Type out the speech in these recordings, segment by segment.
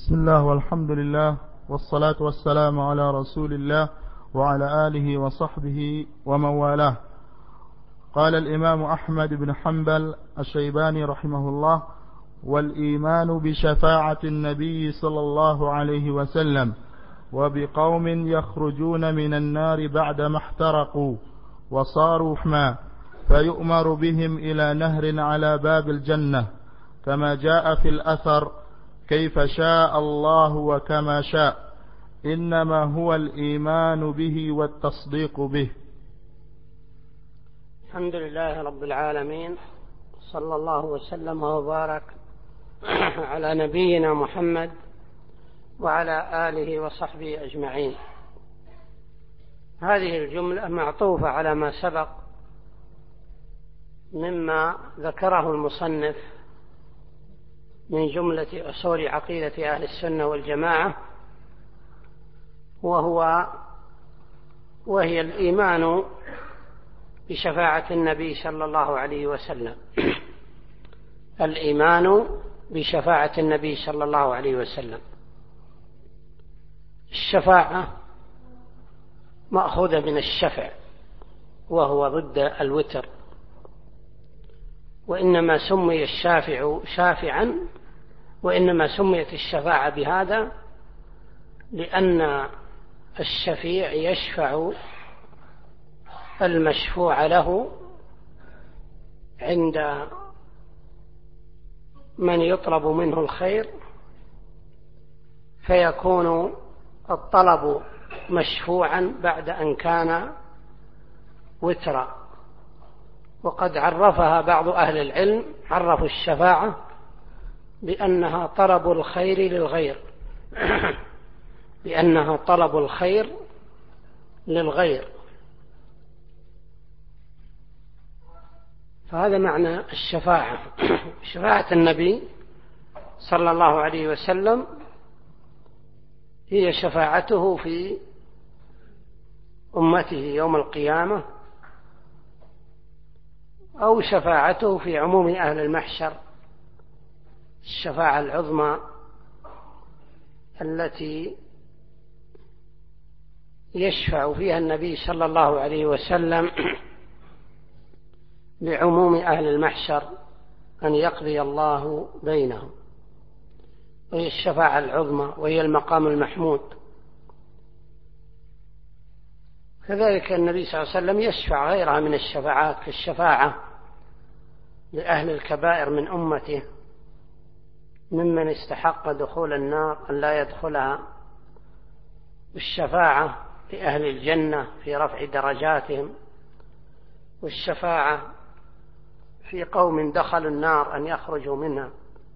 بسم الله والحمد لله والصلاة والسلام على رسول الله وعلى آله وصحبه ومن والاه. قال الإمام أحمد بن حنبل الشيباني رحمه الله: والإيمان بشفاعة النبي صلى الله عليه وسلم وبقوم يخرجون من النار بعدما احترقوا وصاروا حما فيؤمر بهم إلى نهر على باب الجنة كما جاء في الأثر: كيف شاء الله وكما شاء، إنما هو الإيمان به والتصديق به. الحمد لله رب العالمين، صلى الله وسلم وبارك على نبينا محمد وعلى آله وصحبه أجمعين. هذه الجملة معطوفة على ما سبق مما ذكره المصنف من جملة أصول عقيدة أهل السنة والجماعة، وهي الإيمان بشفاعة النبي صلى الله عليه وسلم. الإيمان بشفاعة النبي صلى الله عليه وسلم. الشفاعة مأخوذة من الشفع، وهو ضد الوتر، وإنما سمي الشافع شافعا، وإنما سميت الشفاعة بهذا لأن الشفيع يشفع المشفوع له عند من يطلب منه الخير، فيكون الطلب مشفوعا بعد أن كان وترا. وقد عرفها بعض أهل العلم، عرفوا الشفاعة بأنها طلب الخير للغير بأنها طلب الخير للغير. فهذا معنى الشفاعة. شفاعة النبي صلى الله عليه وسلم هي شفاعته في أمته يوم القيامة، أو شفاعته في عموم أهل المحشر، الشفاعة العظمى التي يشفع فيها النبي صلى الله عليه وسلم لعموم أهل المحشر أن يقضي الله بينهم، وهي الشفاعة العظمى، وهي المقام المحمود. كذلك النبي صلى الله عليه وسلم يشفع غيرها من الشفاعات، كالشفاعة لأهل الكبائر من أمته ممن استحق دخول النار أن لا يدخلها، والشفاعة لأهل الجنة في رفع درجاتهم، والشفاعة في قوم دخلوا النار أن يخرجوا منها،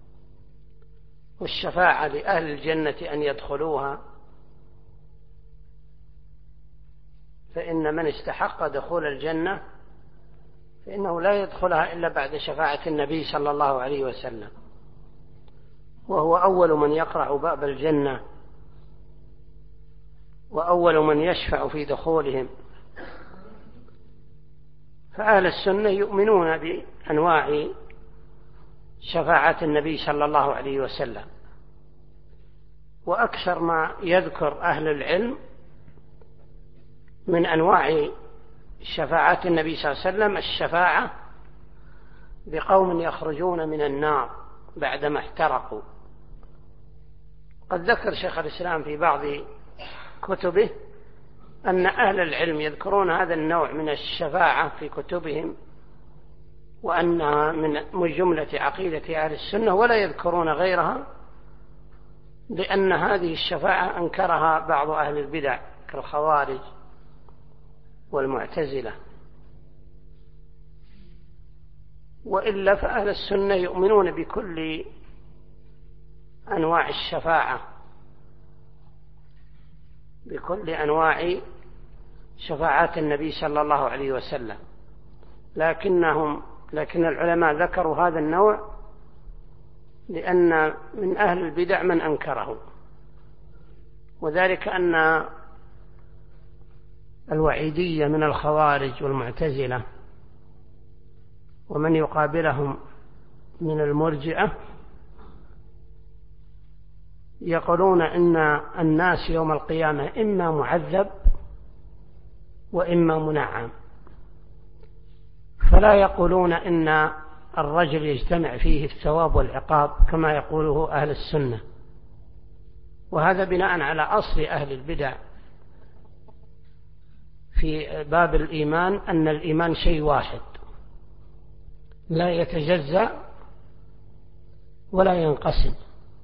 والشفاعة لأهل الجنة أن يدخلوها. فإن من استحق دخول الجنة فإنه لا يدخلها إلا بعد شفاعة النبي صلى الله عليه وسلم، وهو أول من يقرع باب الجنة وأول من يشفع في دخولهم. فأهل السنة يؤمنون بأنواع شفاعة النبي صلى الله عليه وسلم، وأكثر ما يذكر أهل العلم من أنواع شفاعة النبي صلى الله عليه وسلم الشفاعة بقوم يخرجون من النار بعدما احترقوا. قد ذكر شيخ الإسلام في بعض كتبه أن أهل العلم يذكرون هذا النوع من الشفاعة في كتبهم، وأنها من جملة عقيدة أهل السنة، ولا يذكرون غيرها، لأن هذه الشفاعة أنكرها بعض أهل البدع كالخوارج والمعتزلة. وإلا فأهل السنة يؤمنون بكل أنواع الشفاعة، بكل أنواع شفاعات النبي صلى الله عليه وسلم، لكن العلماء ذكروا هذا النوع لأن من أهل البدع من أنكره، وذلك أن الوعيدية من الخوارج والمعتزلة ومن يقابلهم من المرجئة يقولون إن الناس يوم القيامة إما معذب وإما منعم، فلا يقولون إن الرجل يجتمع فيه الثواب والعقاب كما يقوله أهل السنة، وهذا بناء على أصل أهل البدع في باب الإيمان، أن الإيمان شيء واحد لا يتجزأ ولا ينقسم.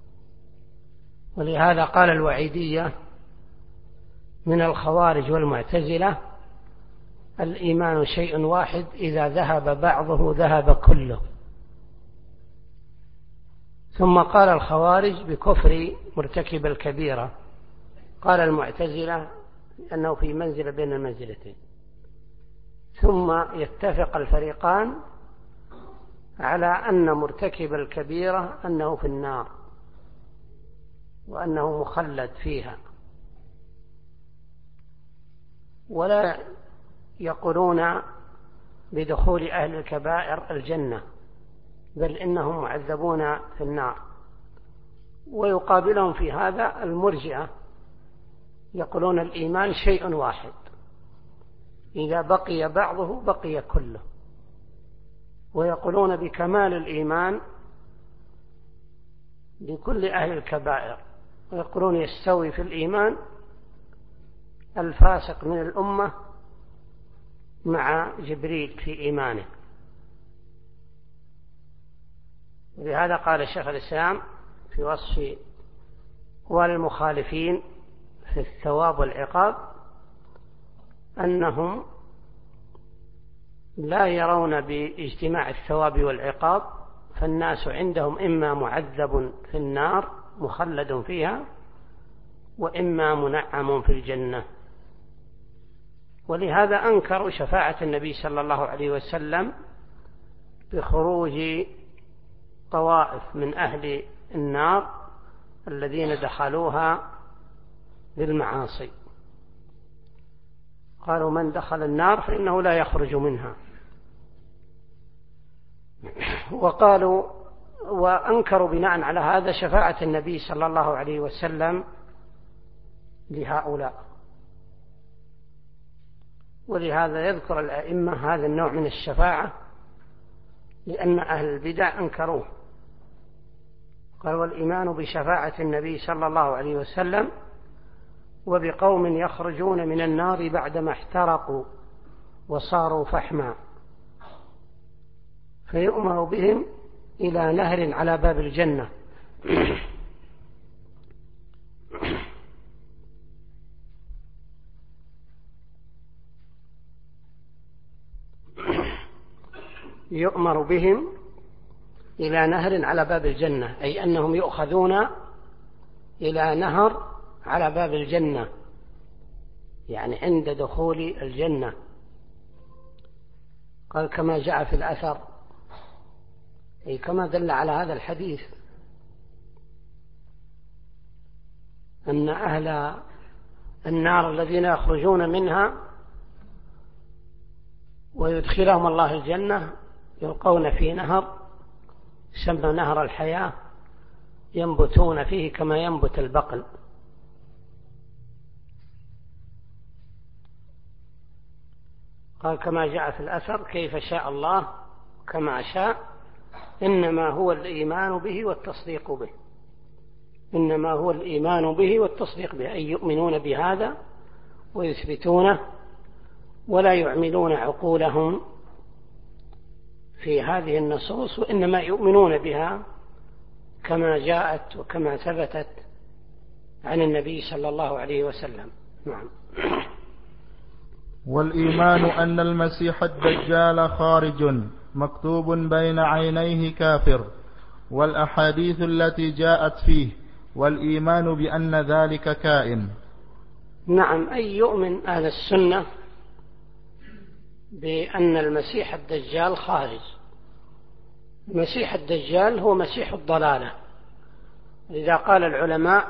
ولهذا قال الوعيدية من الخوارج والمعتزلة: الإيمان شيء واحد إذا ذهب بعضه ذهب كله. ثم قال الخوارج بكفر مرتكب الكبيرة، قال المعتزلة أنه في منزلة بين المنزلتين. ثم يتفق الفريقان على أن مرتكب الكبيرة أنه في النار وأنه مخلد فيها، ولا يقولون بدخول أهل الكبائر الجنة، بل إنهم معذبون في النار. ويقابلهم في هذا المرجئة، يقولون الإيمان شيء واحد إذا بقي بعضه بقي كله، ويقولون بكمال الإيمان لكل أهل الكبائر، ويقولون يستوي في الإيمان الفاسق من الأمة مع جبريل في إيمانه. ولهذا قال الشيخ الإسلام في وصف أقوال المخالفين في الثواب والعقاب أنهم لا يرون باجتماع الثواب والعقاب، فالناس عندهم إما معذب في النار مخلد فيها وإما منعم في الجنة. ولهذا أنكروا شفاعة النبي صلى الله عليه وسلم بخروج طوائف من أهل النار الذين دخلوها بالمعاصي، قالوا من دخل النار فإنه لا يخرج منها. وقالوا وأنكروا بناء على هذا شفاعة النبي صلى الله عليه وسلم لهؤلاء. ولهذا يذكر الأئمة هذا النوع من الشفاعة، لأن أهل البدع أنكروه. قال: والإيمان بشفاعة النبي صلى الله عليه وسلم وبقوم يخرجون من النار بعدما احترقوا وصاروا فحما، فيؤمر بهم إلى نهر على باب الجنة يؤمر بهم إلى نهر على باب الجنة، أي أنهم يؤخذون إلى نهر على باب الجنة، يعني عند دخول الجنة. قال: كما جاء في الأثر، أي كما دل على هذا الحديث، أن أهل النار الذين يخرجون منها ويدخلهم الله الجنة يلقون في نهر يسمى نهر الحياة، ينبتون فيه كما ينبت البقل. قال: كما جاء في الأثر كيف شاء الله كما شاء، إنما هو الإيمان به والتصديق به، إنما هو الإيمان به والتصديق به، أي يؤمنون بهذا ويثبتونه ولا يعملون عقولهم في هذه النصوص، وإنما يؤمنون بها كما جاءت وكما ثبتت عن النبي صلى الله عليه وسلم. نعم. والإيمان أن المسيح الدجال خارج مكتوب بين عينيه كافر، والأحاديث التي جاءت فيه، والإيمان بأن ذلك كائن. نعم، أي يؤمن أهل السنة بأن المسيح الدجال خارج. المسيح الدجال هو مسيح الضلالة، لذا قال العلماء: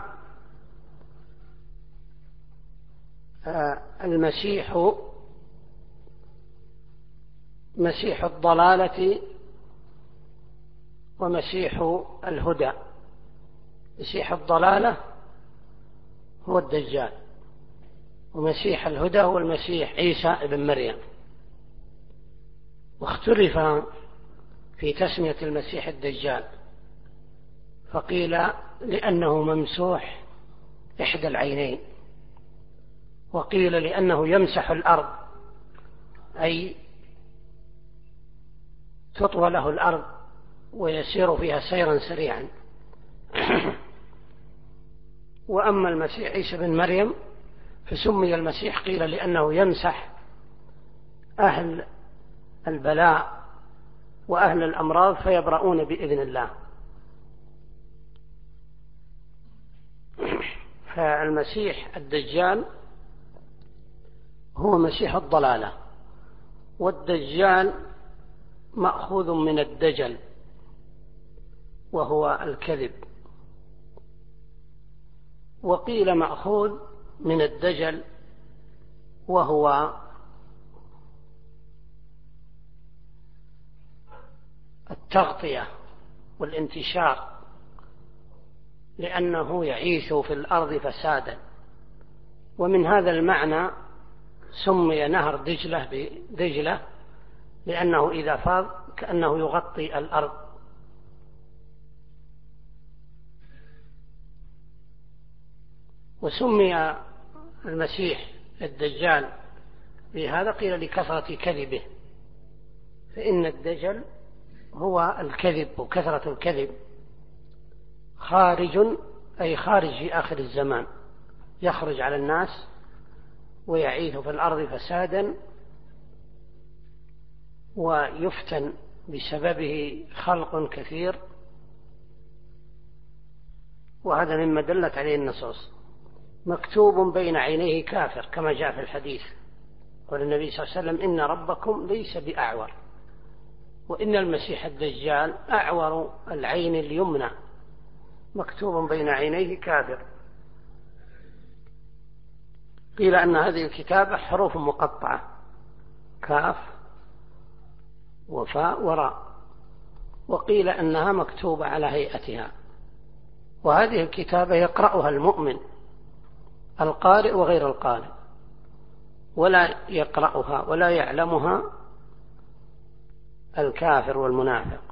المسيح مسيح الضلالة ومسيح الهدى، مسيح الضلالة هو الدجال، ومسيح الهدى هو المسيح عيسى ابن مريم. واختلف في تسمية المسيح الدجال، فقيل لأنه ممسوح إحدى العينين، وقيل لأنه يمسح الأرض، أي تطوى له الأرض ويسير فيها سيرا سريعا. وأما المسيح عيسى بن مريم فسمي المسيح قيل لأنه يمسح أهل البلاء وأهل الأمراض فيبرؤون بإذن الله. فالمسيح الدجال هو مسيح الضلالة، والدجال مأخوذ من الدجل وهو الكذب، وقيل مأخوذ من الدجل وهو التغطية والانتشار، لأنه يعيش في الأرض فسادا. ومن هذا المعنى سمي نهر دجلة بدجلة، لأنه إذا فاض كأنه يغطي الأرض. وسمي المسيح الدجال بهذا قيل لكثرة كذبه، فإن الدجل هو الكذب وكثرة الكذب، خارج أي خارج في آخر الزمان، يخرج على الناس ويعيث في الأرض فسادا، ويفتن بسببه خلق كثير. وهذا مما دلت عليه النصوص. مكتوب بين عينيه كافر كما جاء في الحديث، قال النبي صلى الله عليه وسلم إن ربكم ليس بأعور، وإن المسيح الدجال أعور العين اليمنى، مكتوب بين عينيه كافر. قيل أن هذه الكتابة حروف مقطعة، كاف وفاء وراء، وقيل أنها مكتوبة على هيئتها. وهذه الكتابة يقرأها المؤمن القارئ وغير القارئ، ولا يقرأها ولا يعلمها الكافر والمنافق.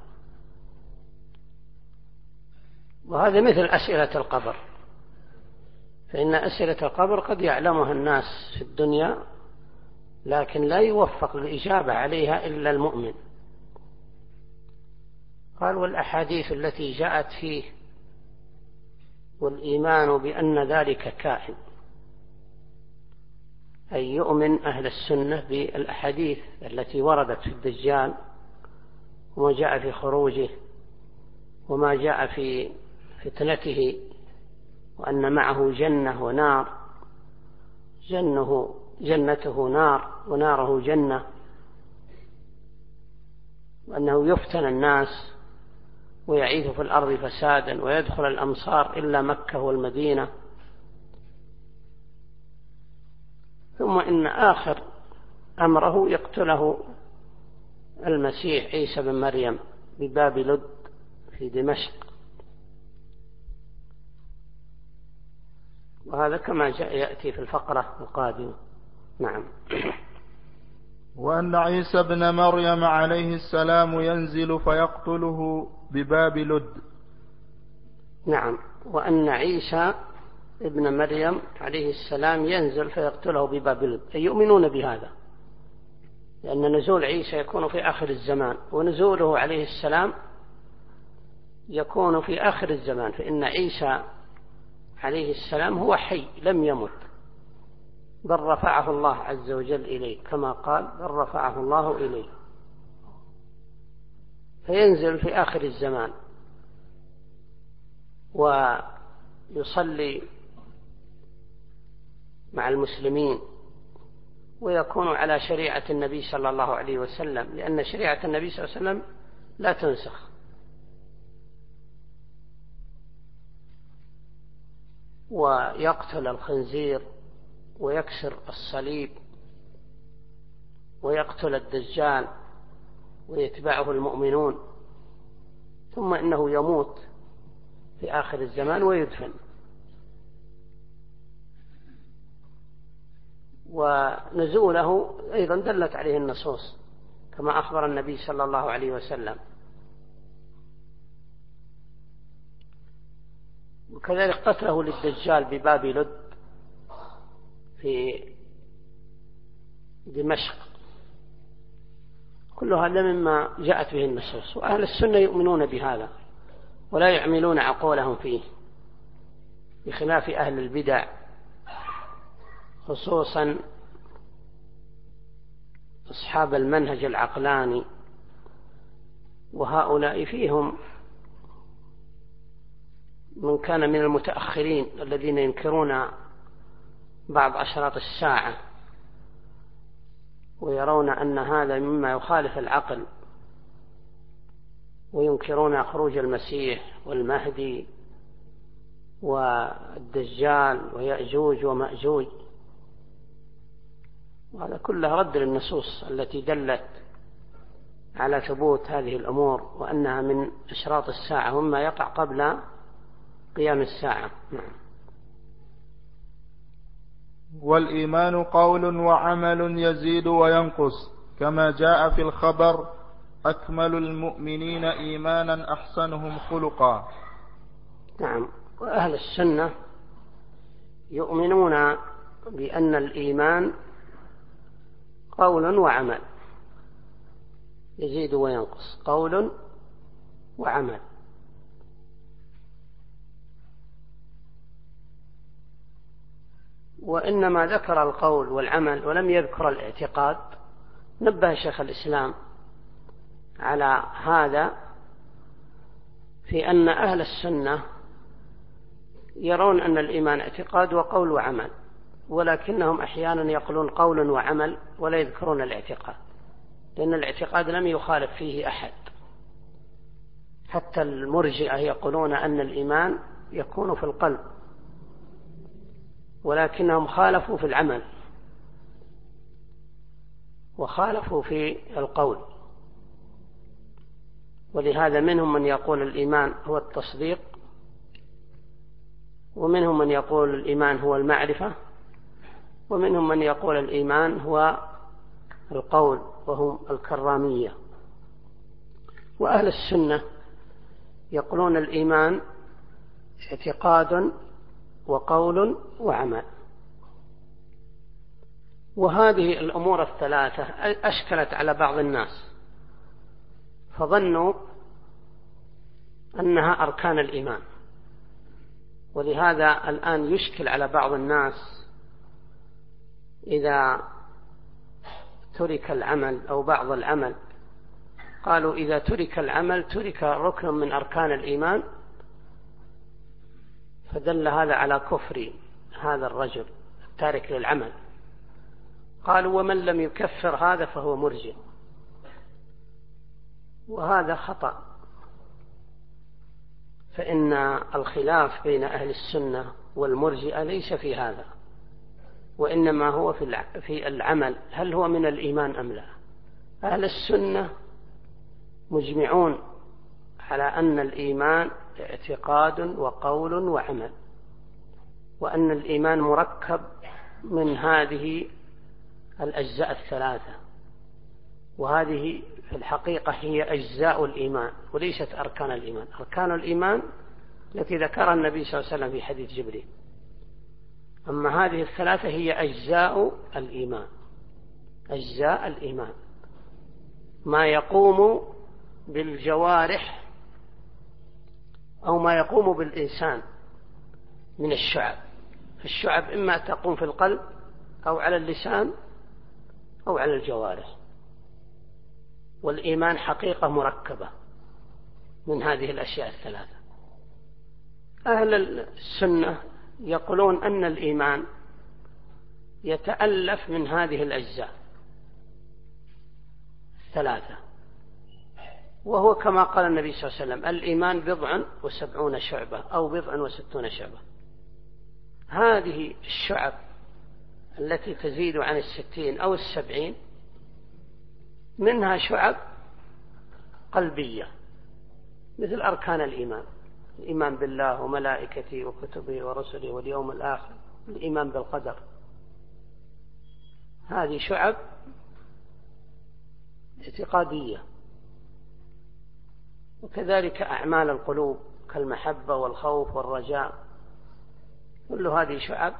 وهذا مثل أسئلة القبر، فإن أسئلة القبر قد يعلمها الناس في الدنيا، لكن لا يوفق الإجابة عليها إلا المؤمن. قال والأحاديث التي جاءت فيه والإيمان بأن ذلك كائن، أي يؤمن أهل السنة بالأحاديث التي وردت في الدجال، وما جاء في خروجه، وما جاء في فتنته، وأن معه جنة ونار، جنته نار وناره جنة، وأنه يفتن الناس ويعيث في الأرض فسادا ويدخل الأمصار إلا مكة والمدينة. ثم إن آخر أمره يقتله المسيح عيسى بن مريم بباب لد في دمشق، وهذا كما جاء يأتي في الفقرة القادمة. نعم. وأن عيسى بن مريم عليه السلام ينزل فيقتله بباب لد. نعم، وأن عيسى ابن مريم عليه السلام ينزل فيقتله بباب لد، أي يؤمنون بهذا، لأن نزول عيسى يكون في آخر الزمان، ونزوله عليه السلام يكون في آخر الزمان، فإن عيسى عليه السلام هو حي لم يمت، بل رفعه الله عز وجل إليه، كما قال بل رفعه الله إليه. فينزل في آخر الزمان ويصلي مع المسلمين، ويكون على شريعة النبي صلى الله عليه وسلم، لأن شريعة النبي صلى الله عليه وسلم لا تنسخ. ويقتل الخنزير ويكسر الصليب ويقتل الدجال ويتبعه المؤمنون، ثم إنه يموت في آخر الزمان ويدفن. ونزوله أيضا دلت عليه النصوص كما أخبر النبي صلى الله عليه وسلم. وكذلك قتله للدجال بباب لد في دمشق. كل هذا مما جاءت به النصوص، وأهل السنة يؤمنون بهذا ولا يعملون عقولهم فيه، بخلاف أهل البدع، خصوصا أصحاب المنهج العقلاني، وهؤلاء فيهم من كان من المتأخرين الذين ينكرون بعض أشراط الساعة ويرون أن هذا مما يخالف العقل، وينكرون خروج المسيح والمهدي والدجال ويأجوج ومأجوج، وهذا كله رد للنصوص التي دلت على ثبوت هذه الأمور وأنها من أشراط الساعة وما يقع قبل قيام الساعة. والإيمان قول وعمل يزيد وينقص، كما جاء في الخبر: أكمل المؤمنين إيمانا أحسنهم خلقا. نعم. وأهل السنة يؤمنون بأن الإيمان قول وعمل، يزيد وينقص، قول وعمل. وإنما ذكر القول والعمل ولم يذكر الاعتقاد. نبه شيخ الإسلام على هذا في أن أهل السنة يرون أن الإيمان اعتقاد وقول وعمل، ولكنهم أحيانا يقولون قول وعمل ولا يذكرون الاعتقاد، لأن الاعتقاد لم يخالف فيه أحد. حتى المرجئة يقولون أن الإيمان يكون في القلب، ولكنهم خالفوا في العمل وخالفوا في القول. ولهذا منهم من يقول الإيمان هو التصديق، ومنهم من يقول الإيمان هو المعرفة، ومنهم من يقول الإيمان هو القول، وهم الكرامية. وأهل السنة يقولون الإيمان اعتقاد وقول وعمل. وهذه الأمور الثلاثة أشكلت على بعض الناس، فظنوا أنها أركان الإيمان. ولهذا الآن يشكل على بعض الناس إذا ترك العمل أو بعض العمل، قالوا إذا ترك العمل ترك ركن من أركان الإيمان، فدل هذا على كفر هذا الرجل التارك للعمل. قالوا ومن لم يكفر هذا فهو مرجئ، وهذا خطأ. فإن الخلاف بين أهل السنة والمرجئة ليس في هذا، وإنما هو في العمل، هل هو من الإيمان أم لا. أهل السنة مجمعون على أن الإيمان اعتقاد وقول وعمل، وأن الإيمان مركب من هذه الأجزاء الثلاثة، وهذه في الحقيقة هي أجزاء الإيمان وليست أركان الإيمان. أركان الإيمان التي ذكرها النبي صلى الله عليه وسلم في حديث جبريل، أما هذه الثلاثة هي أجزاء الإيمان. أجزاء الإيمان ما يقوم بالجوارح أو ما يقوم بالإنسان من الشعب. الشعب إما تقوم في القلب أو على اللسان أو على الجوارح، والإيمان حقيقة مركبة من هذه الأشياء الثلاثة. أهل السنة يقولون أن الإيمان يتألف من هذه الأجزاء الثلاثة، وهو كما قال النبي صلى الله عليه وسلم: الإيمان 70 شعبة أو 60 شعبة. هذه الشعب التي تزيد عن 60 أو 70 منها شعب قلبية مثل أركان الإيمان، الإيمان بالله وملائكته وكتبه ورسله واليوم الآخر، الإيمان بالقدر. هذه شعب اعتقادية. وكذلك أعمال القلوب كالمحبة والخوف والرجاء، كل هذه شعب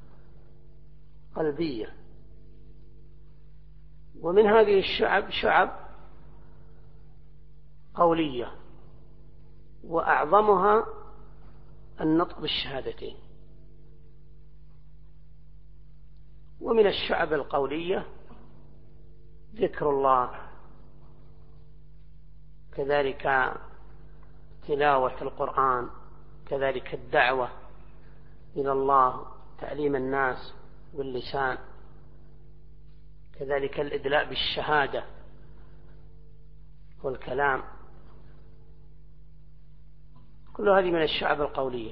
قلبية. ومن هذه الشعب شعب قولية، وأعظمها النطق بالشهادتين. ومن الشعب القولية ذكر الله، كذلك تلاوة القرآن، كذلك الدعوة إلى الله، تعليم الناس باللسان، كذلك الإدلاء بالشهادة والكلام. كل هذه من الشعب القولية.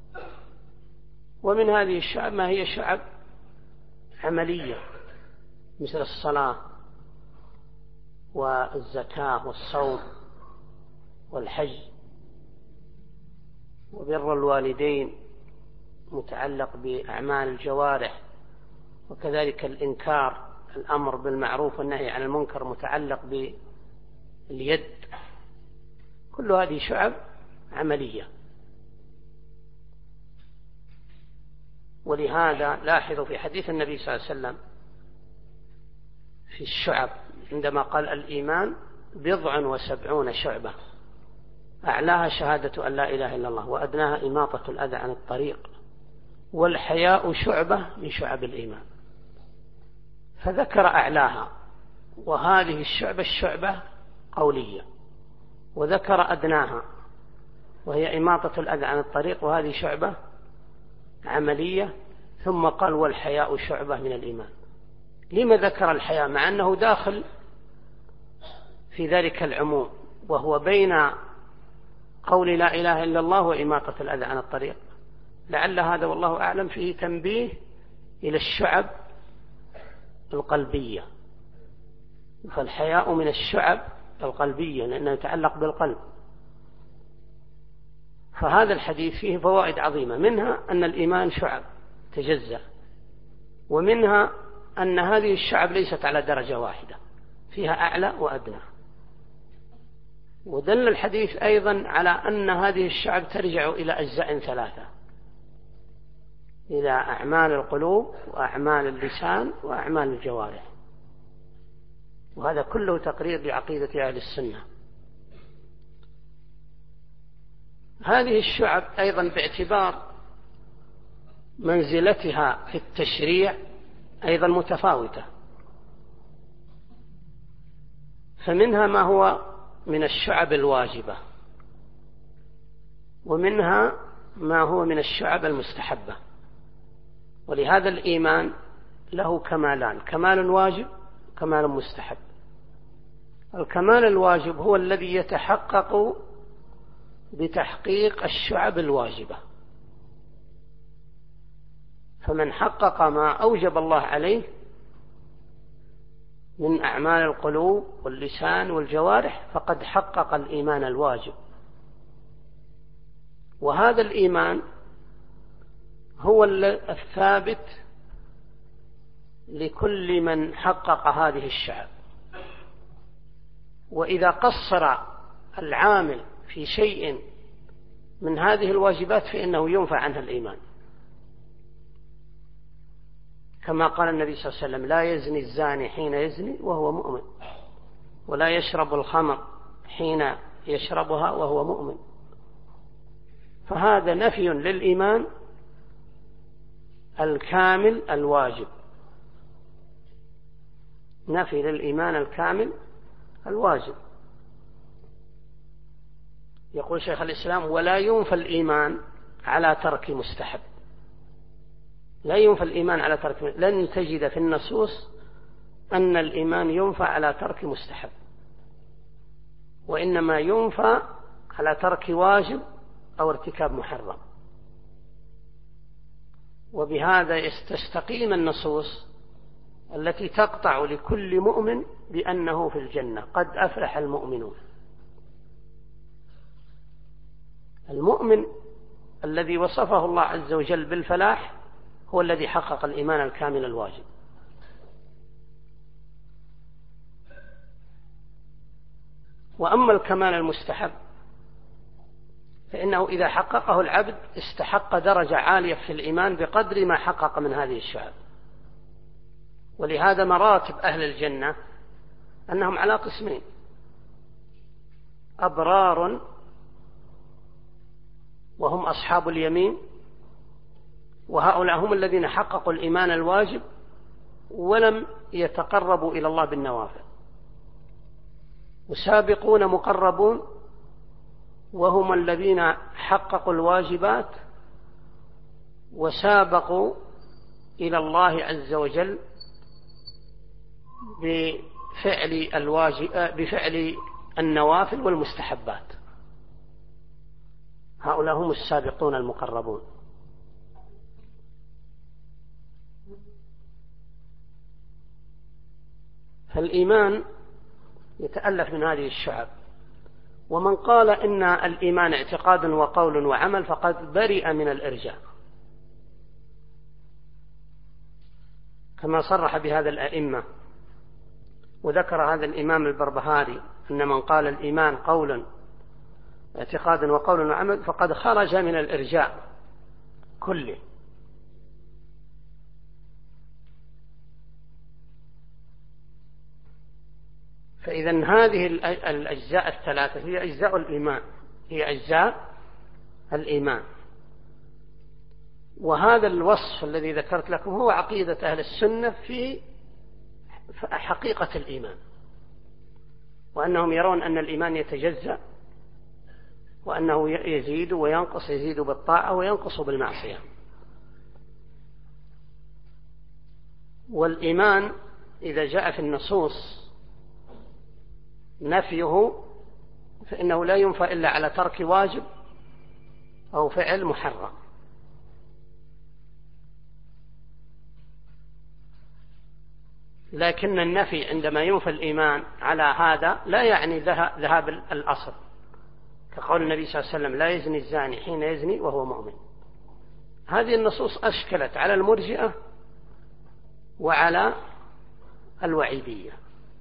ومن هذه الشعب ما هي شعب عملية، مثل الصلاة والزكاة والصوم والحج وبر الوالدين متعلق بأعمال الجوارح، وكذلك الإنكار، الأمر بالمعروف والنهي عن المنكر متعلق باليد. كل هذه شعب عملية. ولهذا لاحظوا في حديث النبي صلى الله عليه وسلم في الشعب عندما قال الإيمان 70 شعبة، أعلاها شهادة أن لا إله إلا الله، وأدناها إماطة الأذى عن الطريق، والحياء شعبة من شعب الإيمان. فذكر أعلاها، وهذه الشعبة قولية، وذكر أدناها وهي إماطة الأذى عن الطريق، وهذه شعبة عملية. ثم قال والحياء شعبة من الإيمان. لما ذكر الحياء مع أنه داخل في ذلك العموم، وهو بين قول لا إله إلا الله وإماطة الأذى عن الطريق؟ لعل هذا والله أعلم فيه تنبيه إلى الشعب القلبية. فالحياء من الشعب القلبية لأنه يتعلق بالقلب. فهذا الحديث فيه فوائد عظيمة، منها أن الإيمان شعب تجزأ، ومنها أن هذه الشعب ليست على درجة واحدة، فيها أعلى وأدنى. ودل الحديث أيضا على أن هذه الشعب ترجع إلى أجزاء 3، إلى أعمال القلوب وأعمال اللسان وأعمال الجوارح. وهذا كله تقرير بعقيدة أهل السنة. هذه الشعب أيضا باعتبار منزلتها في التشريع أيضا متفاوتة، فمنها ما هو من الشعب الواجبة، ومنها ما هو من الشعب المستحبة. ولهذا الإيمان له كمالان: كمال واجب وكمال مستحب. الكمال الواجب هو الذي يتحقق بتحقيق الشعب الواجبة، فمن حقق ما أوجب الله عليه من أعمال القلوب واللسان والجوارح فقد حقق الإيمان الواجب. وهذا الإيمان هو الثابت لكل من حقق هذه الشعب. وإذا قصر العامل في شيء من هذه الواجبات فإنه ينفى عنها الإيمان، كما قال النبي صلى الله عليه وسلم: لا يزني الزاني حين يزني وهو مؤمن، ولا يشرب الخمر حين يشربها وهو مؤمن. فهذا نفي للإيمان الكامل الواجب، نفي للإيمان الكامل الواجب. يقول شيخ الإسلام: ولا ينفى الإيمان على ترك مستحب. لا ينفى الإيمان على ترك، لن تجد في النصوص أن الإيمان ينفى على ترك مستحب، وإنما ينفى على ترك واجب أو ارتكاب محرم. وبهذا تستقيم النصوص التي تقطع لكل مؤمن بأنه في الجنة: قد أفلح المؤمنون. المؤمن الذي وصفه الله عز وجل بالفلاح هو الذي حقق الإيمان الكامل الواجب. وأما الكمال المستحب فإنه إذا حققه العبد استحق درجة عالية في الإيمان بقدر ما حقق من هذه الشعب. ولهذا مراتب أهل الجنة أنهم على قسمين: أبرار وهم أصحاب اليمين، وهؤلاء هم الذين حققوا الإيمان الواجب ولم يتقربوا إلى الله بالنوافل. وسابقون مقربون وهم الذين حققوا الواجبات وسابقوا إلى الله عز وجل بفعل النوافل والمستحبات. هؤلاء هم السابقون المقربون. فالإيمان يتألف من هذه الشعب. ومن قال إن الإيمان اعتقاد وقول وعمل فقد برئ من الإرجاء، كما صرح بهذا الأئمة. وذكر هذا الإمام البربهاري أن من قال الإيمان قول اعتقاد وقول وعمل فقد خرج من الإرجاء كله. فإذا هذه الأجزاء الثلاثة هي أجزاء الإيمان، هي أجزاء الإيمان. وهذا الوصف الذي ذكرت لكم هو عقيدة أهل السنة في حقيقة الإيمان، وأنهم يرون أن الإيمان يتجزأ، وأنه يزيد وينقص، يزيد بالطاعة وينقص بالمعصية. والإيمان إذا جاء في النصوص نفيه فإنه لا ينفى إلا على ترك واجب أو فعل محرم. لكن النفي عندما ينفى الإيمان على هذا لا يعني ذهاب الأصل، كقول النبي صلى الله عليه وسلم: لا يزني الزاني حين يزني وهو مؤمن. هذه النصوص أشكلت على المرجئة وعلى الوعيدية.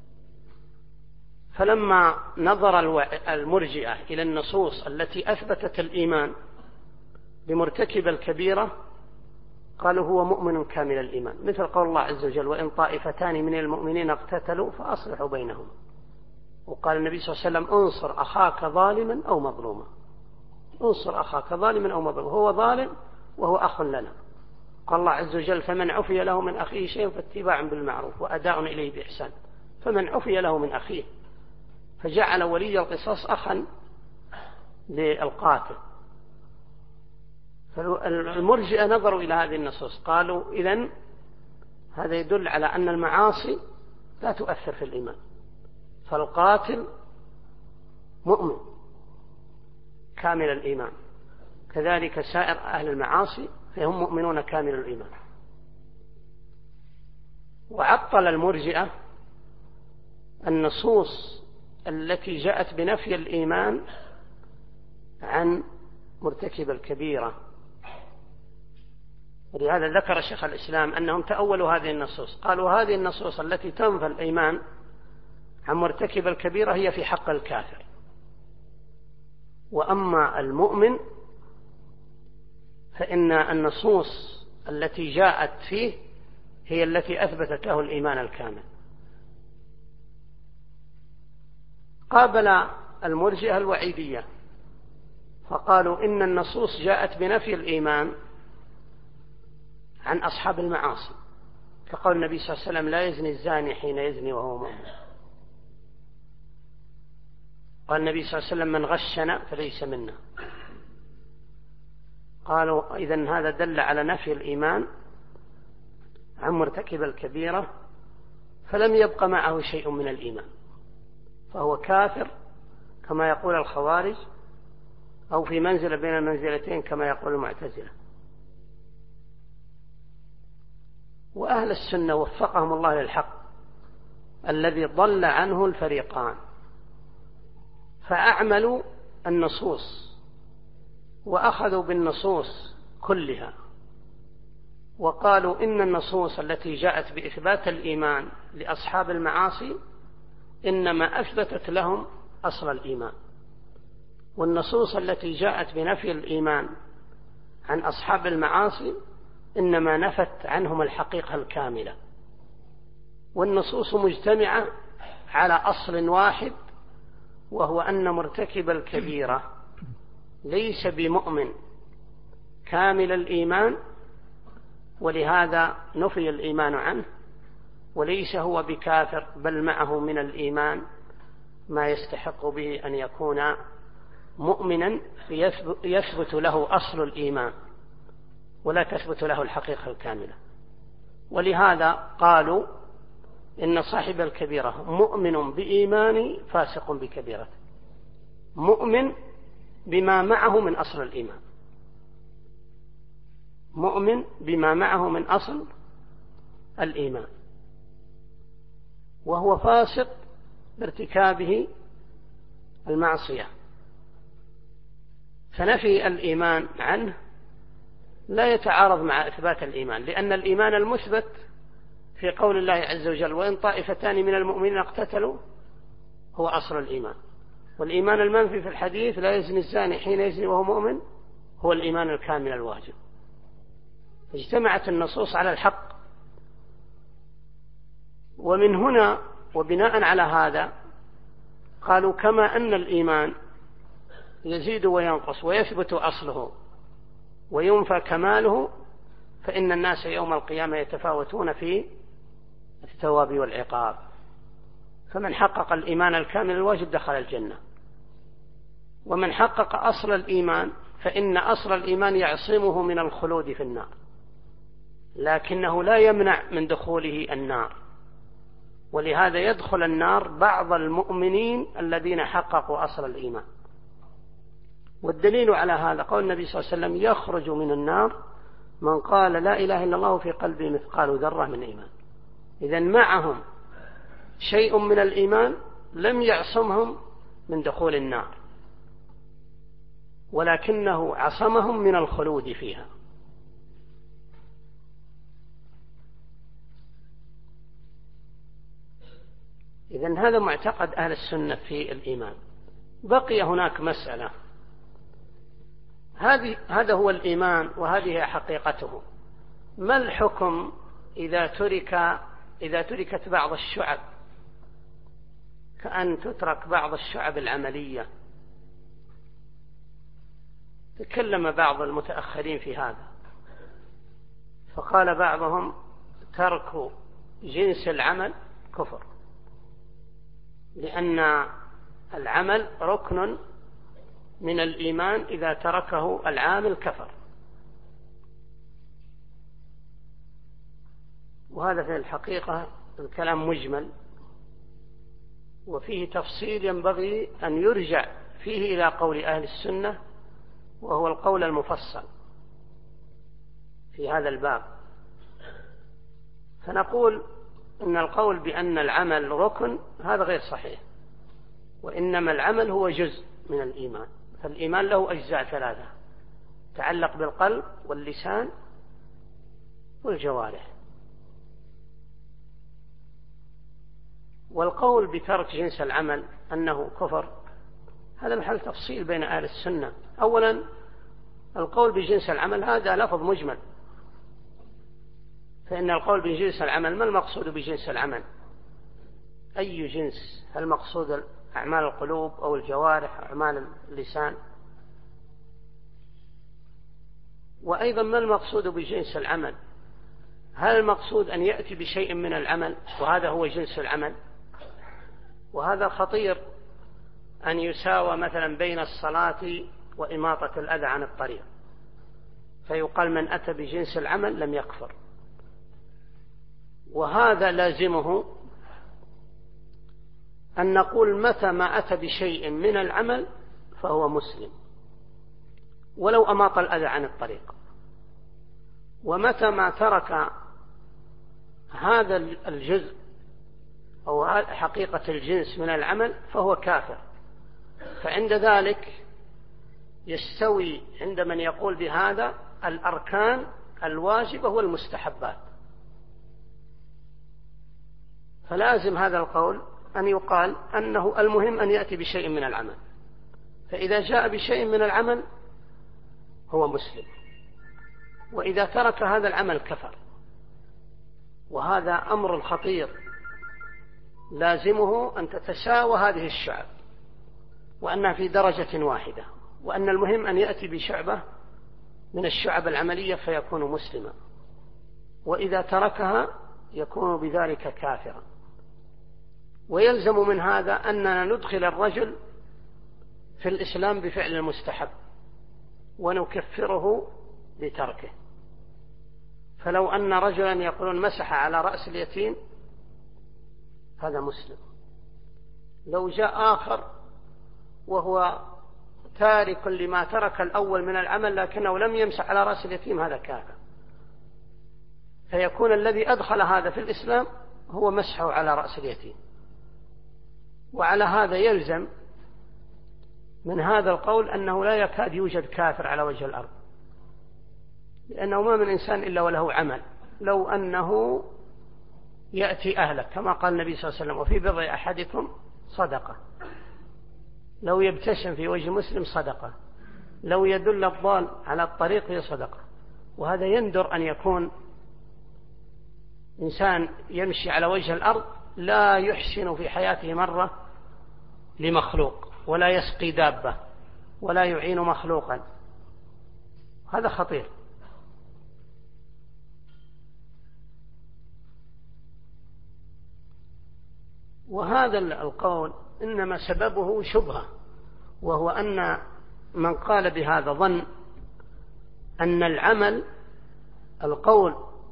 فلما نظر المرجئة إلى النصوص التي أثبتت الإيمان بمرتكب الكبيرة قالوا هو مؤمن كامل الإيمان، مثل قول الله عز وجل: وإن طائفتان من المؤمنين اقتتلوا فأصلحوا بينهم. وقال النبي صلى الله عليه وسلم: انصر أخاك ظالما أو مظلوما. انصر أخاك ظالما أو مظلوما، هو ظالم وهو أخ لنا. قال الله عز وجل: فمن عفي له من أخيه شيء فاتباع بالمعروف وأداء إليه بإحسان. فمن عفي له من أخيه، فجعل ولي القصاص أخا للقاتل. فالمرجئة نظروا إلى هذه النصوص قالوا: إذن هذا يدل على أن المعاصي لا تؤثر في الإيمان، فالقاتل مؤمن كامل الإيمان، كذلك سائر أهل المعاصي فهم مؤمنون كامل الإيمان. وعطل المرجئة النصوص التي جاءت بنفي الإيمان عن مرتكب الكبيرة. ولهذا ذكر شيخ الإسلام أنهم تأولوا هذه النصوص، قالوا هذه النصوص التي تنفي الإيمان عن مرتكب الكبيرة هي في حق الكافر، وأما المؤمن فإن النصوص التي جاءت فيه هي التي أثبتت له الإيمان الكامل. قابل المرجئة الوعيدية فقالوا إن النصوص جاءت بنفي الإيمان عن أصحاب المعاصي، كقول النبي صلى الله عليه وسلم: لا يزني الزاني حين يزني وهو مؤمن. قال النبي صلى الله عليه وسلم: من غشنا فليس منا. قالوا إذن هذا دل على نفي الإيمان عن مرتكب الكبيرة، فلم يبق معه شيء من الإيمان، فهو كافر كما يقول الخوارج، أو في منزلة بين المنزلتين كما يقول المعتزلة. وأهل السنة وفقهم الله للحق الذي ضل عنه الفريقان، فأعملوا النصوص وأخذوا بالنصوص كلها وقالوا إن النصوص التي جاءت بإثبات الإيمان لأصحاب المعاصي إنما أثبتت لهم أصل الإيمان، والنصوص التي جاءت بنفي الإيمان عن أصحاب المعاصي إنما نفت عنهم الحقيقة الكاملة. والنصوص مجتمعة على أصل واحد، وهو أن مرتكب الكبيرة ليس بمؤمن كامل الإيمان، ولهذا نفي الإيمان عنه، وليس هو بكافر، بل معه من الإيمان ما يستحق به أن يكون مؤمنا يثبت له أصل الإيمان ولا تثبت له الحقيقة الكاملة. ولهذا قالوا إن صاحب الكبيرة مؤمن بإيمان فاسق بكبيرته، مؤمن بما معه من أصل الإيمان، مؤمن بما معه من أصل الإيمان، وهو فاسق بارتكابه المعصية. فنفي الإيمان عنه لا يتعارض مع إثبات الإيمان، لأن الإيمان المثبت في قول الله عز وجل وإن طائفتان من المؤمنين اقتتلوا هو أصل الإيمان، والإيمان المنفي في الحديث لا يزني الزاني حين يزني وهو مؤمن هو الإيمان الكامل الواجب. اجتمعت النصوص على الحق. ومن هنا وبناء على هذا قالوا كما أن الإيمان يزيد وينقص ويثبت أصله وينفى كماله، فإن الناس يوم القيامة يتفاوتون في الثواب والعقاب، فمن حقق الإيمان الكامل الواجب دخل الجنة، ومن حقق أصل الإيمان فإن أصل الإيمان يعصمه من الخلود في النار، لكنه لا يمنع من دخوله النار. ولهذا يدخل النار بعض المؤمنين الذين حققوا أصل الإيمان. والدليل على هذا قول النبي صلى الله عليه وسلم يخرج من النار من قال لا إله إلا الله في قلبه مثقال ذرة من إيمان. إذن معهم شيء من الإيمان لم يعصمهم من دخول النار، ولكنه عصمهم من الخلود فيها. إذن هذا معتقد أهل السنة في الإيمان. بقي هناك مسألة، هذا هو الإيمان وهذه حقيقته. ما الحكم إذا تركت بعض الشعب، كأن تترك بعض الشعب العملية؟ تكلم بعض المتأخرين في هذا، فقال بعضهم ترك جنس العمل كفر، لأن العمل ركن من الإيمان، إذا تركه العامل كفر. وهذا في الحقيقة الكلام مجمل، وفيه تفصيل ينبغي أن يرجع فيه إلى قول أهل السنة، وهو القول المفصل في هذا الباب. فنقول إن القول بأن العمل ركن هذا غير صحيح، وإنما العمل هو جزء من الإيمان. فالإيمان له أجزاء ثلاثة، تعلق بالقلب واللسان والجوارح. والقول بترك جنس العمل أنه كفر هذا محل تفصيل بين أهل السنة. أولا القول بجنس العمل هذا لفظ مجمل، فإن القول بجنس العمل ما المقصود بجنس العمل؟ أي جنس؟ هل المقصود أعمال القلوب أو الجوارح أعمال اللسان؟ وأيضا ما المقصود بجنس العمل؟ هل المقصود أن يأتي بشيء من العمل وهذا هو جنس العمل؟ وهذا خطير، أن يساوى مثلا بين الصلاة وإماطة الأذى عن الطريق، فيقال من أتى بجنس العمل لم يكفر. وهذا لازمه أن نقول متى ما أتى بشيء من العمل فهو مسلم ولو أماط الأذى عن الطريق، ومتى ما ترك هذا الجزء أو حقيقة الجنس من العمل فهو كافر. فعند ذلك يستوي عند من يقول بهذا الأركان الواجبة والمستحبات. فلازم هذا القول أن يقال أنه المهم أن يأتي بشيء من العمل، فإذا جاء بشيء من العمل هو مسلم، وإذا ترك هذا العمل كفر. وهذا أمر خطير لازمه أن تتساوى هذه الشعب، وأنها في درجة واحدة، وأن المهم أن يأتي بشعبة من الشعب العملية فيكون مسلما، وإذا تركها يكون بذلك كافرا. ويلزم من هذا أننا ندخل الرجل في الإسلام بفعل المستحب ونكفره بتركه. فلو أن رجلا يقولون مسح على رأس اليتيم هذا مسلم، لو جاء آخر وهو تارك لما ترك الأول من العمل لكنه لم يمسح على رأس اليتيم هذا كافر، فيكون الذي أدخل هذا في الإسلام هو مسحه على رأس اليتيم. وعلى هذا يلزم من هذا القول أنه لا يكاد يوجد كافر على وجه الأرض، لأنه ما من إنسان إلا وله عمل. لو أنه يأتي أهلك كما قال النبي صلى الله عليه وسلم وفي بضع أحدكم صدقة، لو يبتسم في وجه مسلم صدقة، لو يدل الضال على الطريق هي صدقة. وهذا يندر أن يكون إنسان يمشي على وجه الأرض لا يحسن في حياته مرة لمخلوق، ولا يسقي دابة، ولا يعين مخلوقا. هذا خطير. وهذا القول إنما سببه شبهة، وهو أن من قال بهذا ظن أن العمل القول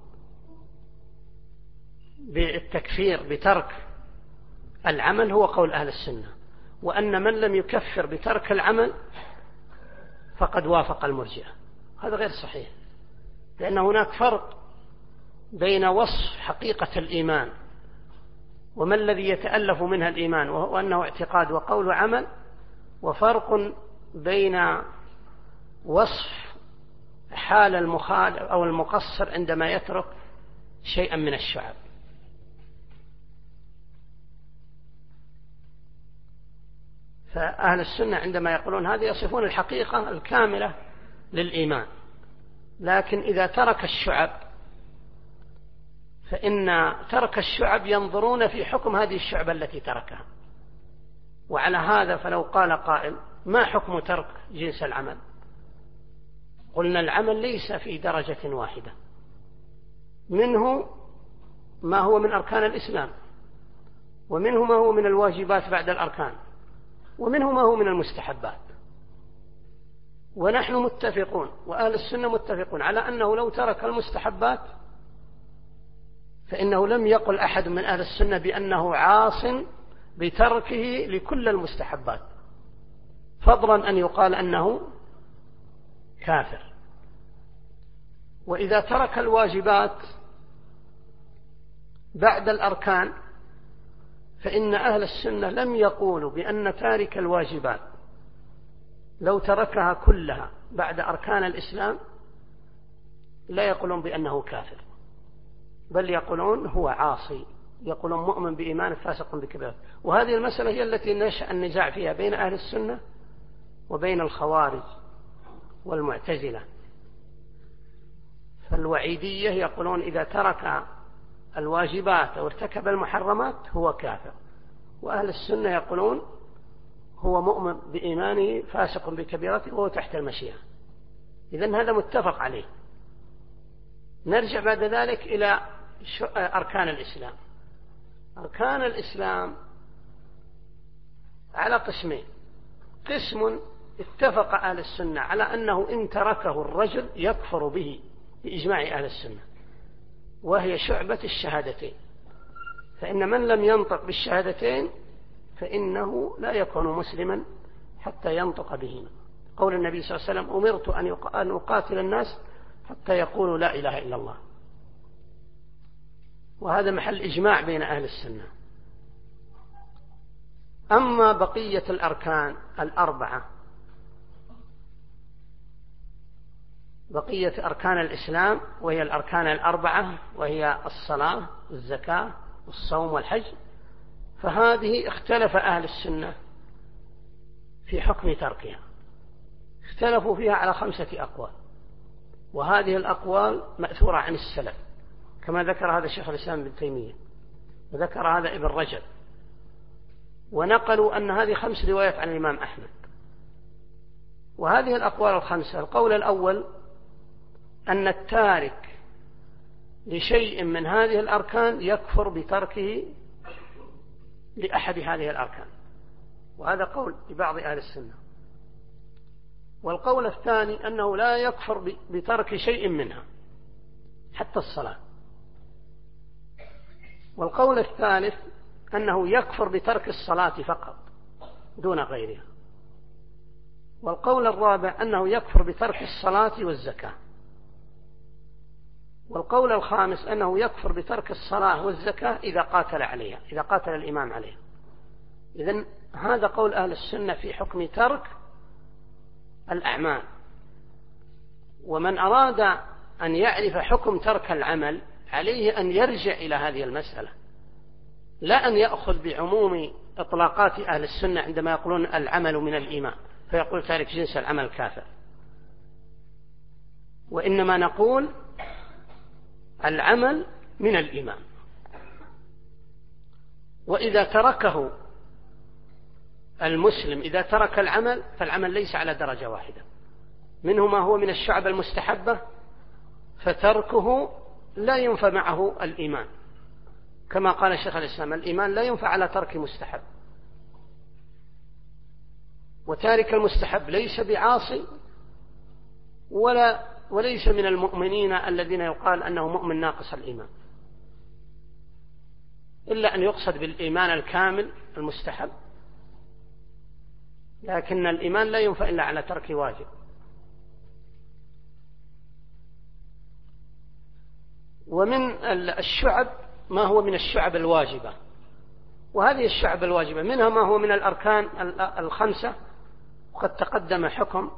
بالتكفير بترك العمل هو قول أهل السنة، وأن من لم يكفر بترك العمل فقد وافق المرجئة. هذا غير صحيح، لأن هناك فرق بين وصف حقيقة الإيمان وما الذي يتألف منها الإيمان وهو أنه اعتقاد وقول وعمل، وفرق بين وصف حال المخالف أو المقصر عندما يترك شيئا من الشعب. فأهل السنة عندما يقولون هذا يصفون الحقيقة الكاملة للإيمان، لكن إذا ترك الشعب فإن ترك الشعب ينظرون في حكم هذه الشعب التي تركها. وعلى هذا فلو قال قائل ما حكم ترك جنس العمل؟ قلنا العمل ليس في درجة واحدة، منه ما هو من أركان الإسلام، ومنه ما هو من الواجبات بعد الأركان، ومنه ما هو من المستحبات. ونحن متفقون وأهل السنة متفقون على أنه لو ترك المستحبات فإنه لم يقل أحد من أهل السنة بأنه عاص بتركه لكل المستحبات، فضلا أن يقال أنه كافر. وإذا ترك الواجبات بعد الأركان فإن أهل السنة لم يقولوا بأن تارك الواجبات لو تركها كلها بعد أركان الإسلام لا يقولون بأنه كافر، بل يقولون هو عاصي، يقولون مؤمن بإيمان فاسق بكبيرة. وهذه المسألة هي التي نشأ النزاع فيها بين أهل السنة وبين الخوارج والمعتزلة. فالوعيدية يقولون إذا ترك الواجبات أو ارتكب المحرمات هو كافر، وأهل السنة يقولون هو مؤمن بإيمانه فاسق بكبيرته وهو تحت المشيئة. إذن هذا متفق عليه. نرجع بعد ذلك إلى أركان الإسلام. أركان الإسلام على قسمين: قسم اتفق أهل السنة على أنه إن تركه الرجل يكفر به بإجماع أهل السنة، وهي شعبة الشهادتين، فإن من لم ينطق بالشهادتين فإنه لا يكون مسلما حتى ينطق بهما. قول النبي صلى الله عليه وسلم: أمرت أن أقاتل الناس حتى يقولوا لا إله إلا الله. وهذا محل إجماع بين أهل السنة. أما بقية الأركان الأربعة بقية أركان الإسلام، وهي الأركان الأربعة، وهي الصلاة والزكاة والصوم والحج، فهذه اختلف أهل السنة في حكم تركها، اختلفوا فيها على 5 أقوال، وهذه الأقوال مأثورة عن السلف كما ذكر هذا شيخ الإسلام ابن تيمية، وذكر هذا ابن رجب، ونقلوا أن هذه 5 روايات عن الإمام أحمد. وهذه الأقوال ال5: القول الأول أن التارك لشيء من هذه الأركان يكفر بتركه لأحد هذه الأركان، وهذا قول لبعض أهل السنة. والقول الثاني أنه لا يكفر بترك شيء منها حتى الصلاة. والقول الثالث أنه يكفر بترك الصلاة فقط دون غيرها. والقول الرابع أنه يكفر بترك الصلاة والزكاة. والقول الخامس أنه يكفر بترك الصلاة والزكاة إذا قاتل عليها، إذا قاتل الإمام عليها. إذن هذا قول أهل السنة في حكم ترك الأعمال. ومن أراد أن يعرف حكم ترك العمل عليه أن يرجع إلى هذه المسألة، لا أن يأخذ بعموم إطلاقات أهل السنة عندما يقولون العمل من الإيمان فيقول تارك جنس العمل كافر، وإنما نقول العمل من الإيمان. وإذا تركه المسلم، إذا ترك العمل، فالعمل ليس على درجة واحدة، منه ما هو من الشعب المستحبة فتركه لا ينفع معه الإيمان، كما قال شيخ الإسلام: الإيمان لا ينفع على ترك مستحب. وتارك المستحب ليس بعاصي وليس من المؤمنين الذين يقال أنه مؤمن ناقص الإيمان، إلا أن يقصد بالإيمان الكامل المستحب، لكن الإيمان لا ينفع إلا على ترك واجب. ومن الشعب ما هو من الشعب الواجبة، وهذه الشعب الواجبة منها ما هو من الأركان 5، وقد تقدم حكم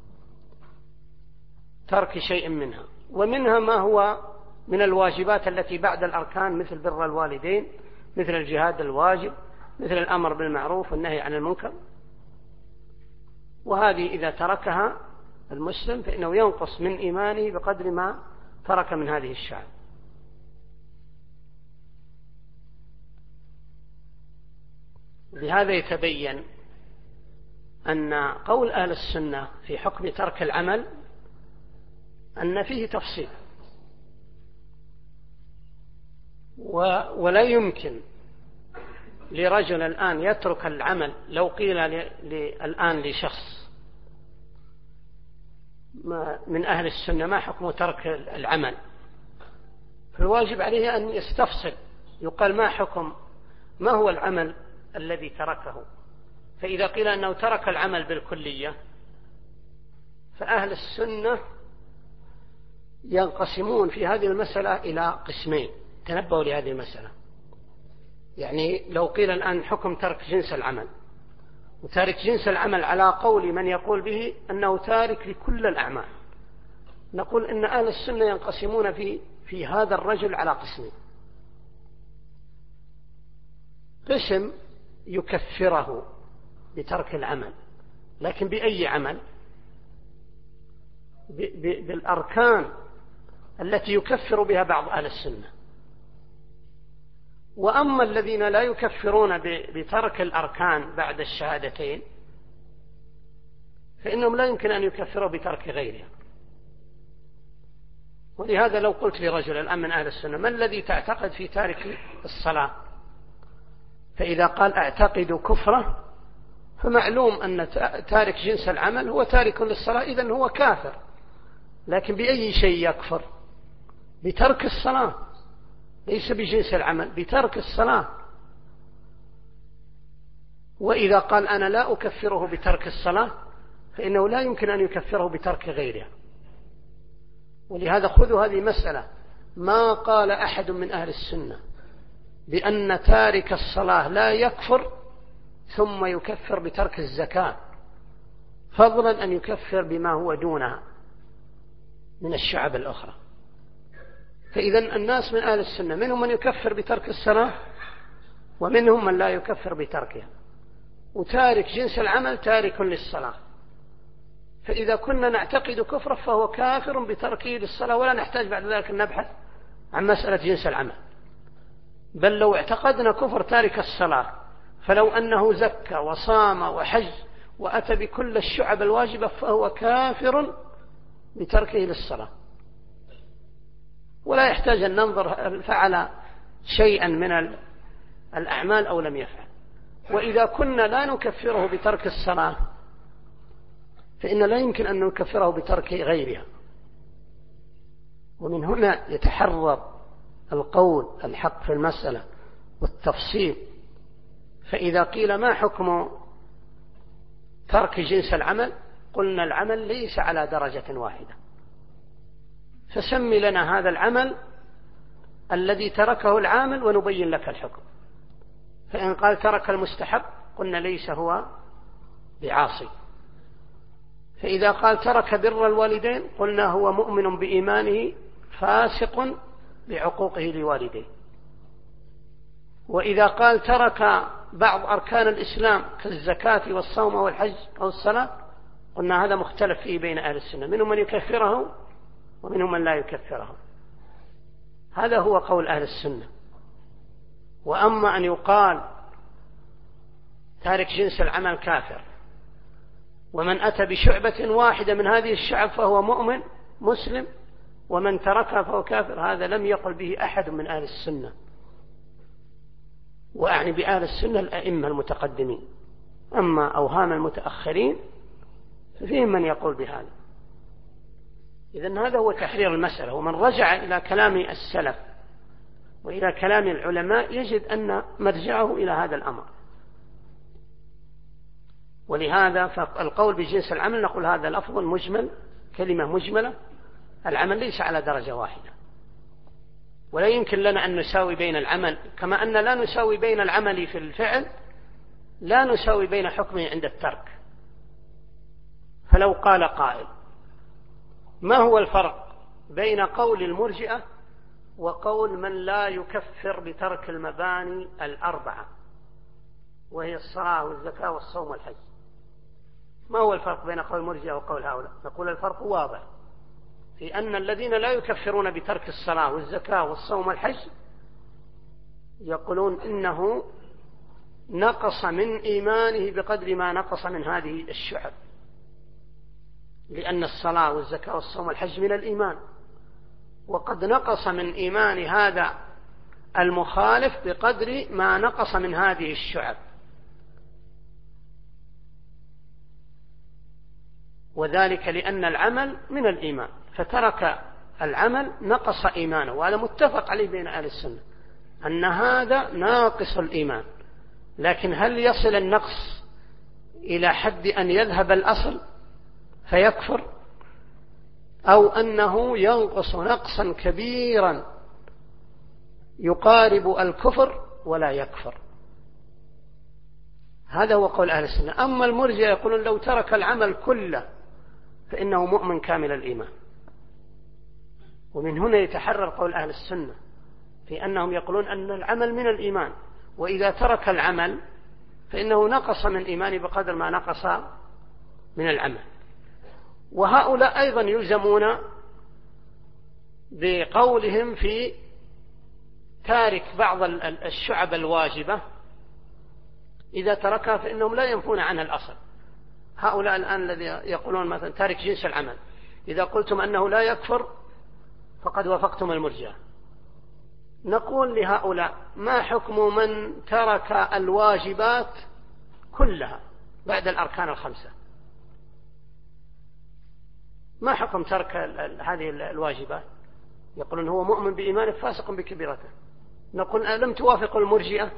ترك شيء منها، ومنها ما هو من الواجبات التي بعد الأركان، مثل بر الوالدين، مثل الجهاد الواجب، مثل الأمر بالمعروف والنهي عن المنكر. وهذه إذا تركها المسلم فإنه ينقص من إيمانه بقدر ما ترك من هذه الشعب. بهذا يتبين أن قول أهل السنة في حكم ترك العمل أن فيه تفصيل، ولا يمكن لرجل الآن يترك العمل. لو قيل الآن لشخص من أهل السنة ما حكم ترك العمل، فالواجب عليه أن يستفصل، يقال ما هو العمل الذي تركه. فإذا قيل أنه ترك العمل بالكلية، فأهل السنة ينقسمون في هذه المسألة إلى قسمين. تنبهوا لهذه المسألة. يعني لو قيل الآن حكم ترك جنس العمل، وتارك جنس العمل على قول من يقول به أنه تارك لكل الأعمال، نقول إن أهل السنة ينقسمون في هذا الرجل على قسمين: قسم يكفره بترك العمل، لكن بأي عمل؟ بالأركان التي يكفر بها بعض أهل السنة. وأما الذين لا يكفرون بترك الأركان بعد الشهادتين فإنهم لا يمكن أن يكفروا بترك غيرها. ولهذا لو قلت لرجل الآن من أهل السنة: ما الذي تعتقد في تارك الصلاة؟ فإذا قال أعتقد كفره، فمعلوم أن تارك جنس العمل هو تارك للصلاة، إذن هو كافر. لكن بأي شيء يكفر؟ بترك الصلاة، ليس بجنس العمل، بترك الصلاة. وإذا قال أنا لا أكفره بترك الصلاة، فإنه لا يمكن أن يكفره بترك غيرها. ولهذا خذوا هذه مسألة: ما قال أحد من أهل السنة بأن تارك الصلاة لا يكفر ثم يكفر بترك الزكاة، فضلا أن يكفر بما هو دونها. من الشعب الأخرى. فإذا الناس من أهل السنة منهم من يكفر بترك الصلاة ومنهم من لا يكفر بتركها، وتارك جنس العمل تارك للصلاة. فإذا كنا نعتقد كفره فهو كافر بتركه للصلاة، ولا نحتاج بعد ذلك أن نبحث عن مسألة جنس العمل. بل لو اعتقدنا كفر تارك الصلاة، فلو أنه زكى وصام وحج وأتى بكل الشعب الواجبة فهو كافر بتركه للصلاة، ولا يحتاج أن ننظر هل فعل شيئا من الأعمال أو لم يفعل. وإذا كنا لا نكفره بترك الصلاة فإن لا يمكن أن نكفره بترك غيرها. ومن هنا يتحرر القول الحق في المسألة والتفصيل. فإذا قيل ما حكم ترك جنس العمل، قلنا العمل ليس على درجة واحدة، فسمي لنا هذا العمل الذي تركه العامل ونبين لك الحكم. فإن قال ترك المستحب قلنا ليس هو بعاصي. فإذا قال ترك بر الوالدين قلنا هو مؤمن بإيمانه فاسق بعقوقه لوالديه. وإذا قال ترك بعض أركان الإسلام كالزكاة والصوم والحج أو الصلاة قلنا هذا مختلف فيه بين أهل السنة، منهم من يكفره ومنهم من لا يكفره. هذا هو قول أهل السنة. وأما أن يقال تارك جنس العمل كافر، ومن أتى بشعبة واحدة من هذه الشعب فهو مؤمن مسلم، ومن تركها فهو كافر، هذا لم يقل به أحد من أهل السنة. وأعني بأهل السنة الأئمة المتقدمين. أما أوهام المتأخرين ففيهم من يقول بهذا. إذن هذا هو تحرير المسألة. ومن رجع إلى كلام السلف وإلى كلام العلماء يجد أن مرجعه إلى هذا الأمر. ولهذا فالقول بجنس العمل نقول هذا الأفضل مجمل، كلمة مجملة. العمل ليس على درجة واحدة، ولا يمكن لنا أن نساوي بين العمل، كما أن لا نساوي بين العمل في الفعل لا نساوي بين حكمه عند الترك. فلو قال قائل ما هو الفرق بين قول المرجئة وقول من لا يكفر بترك المباني الأربعة وهي الصلاة والزكاة والصوم والحج؟ ما هو الفرق بين قول المرجئة وقول هؤلاء؟ نقول الفرق واضح في أن الذين لا يكفرون بترك الصلاة والزكاة والصوم والحج يقولون إنه نقص من إيمانه بقدر ما نقص من هذه الشعب، لأن الصلاة والزكاة والصوم والحج من الإيمان، وقد نقص من إيمان هذا المخالف بقدر ما نقص من هذه الشعب. وذلك لأن العمل من الإيمان، فترك العمل نقص إيمانه. وهذا متفق عليه بين أهل السنة أن هذا ناقص الإيمان. لكن هل يصل النقص إلى حد أن يذهب الأصل فيكفر، أو أنه ينقص نقصا كبيرا يقارب الكفر ولا يكفر؟ هذا هو قول أهل السنة. أما المرجئة يقولون لو ترك العمل كله فإنه مؤمن كامل الإيمان. ومن هنا يتحرر قول أهل السنة في أنهم يقولون أن العمل من الإيمان، وإذا ترك العمل فإنه نقص من إيمانه بقدر ما نقص من العمل. وهؤلاء أيضا يلزمون بقولهم في تارك بعض الشعب الواجبة إذا تركها فإنهم لا ينفون عنها الأصل. هؤلاء الآن الذي يقولون مثلا تارك جنس العمل، إذا قلتم أنه لا يكفر فقد وافقتم المرجئة. نقول لهؤلاء ما حكم من ترك الواجبات كلها بعد الأركان الخمسة؟ ما حكم ترك هذه الواجبات؟ يقولون هو مؤمن بإيمانه فاسق بكبيرته. نقول ألم توافقوا المرجئة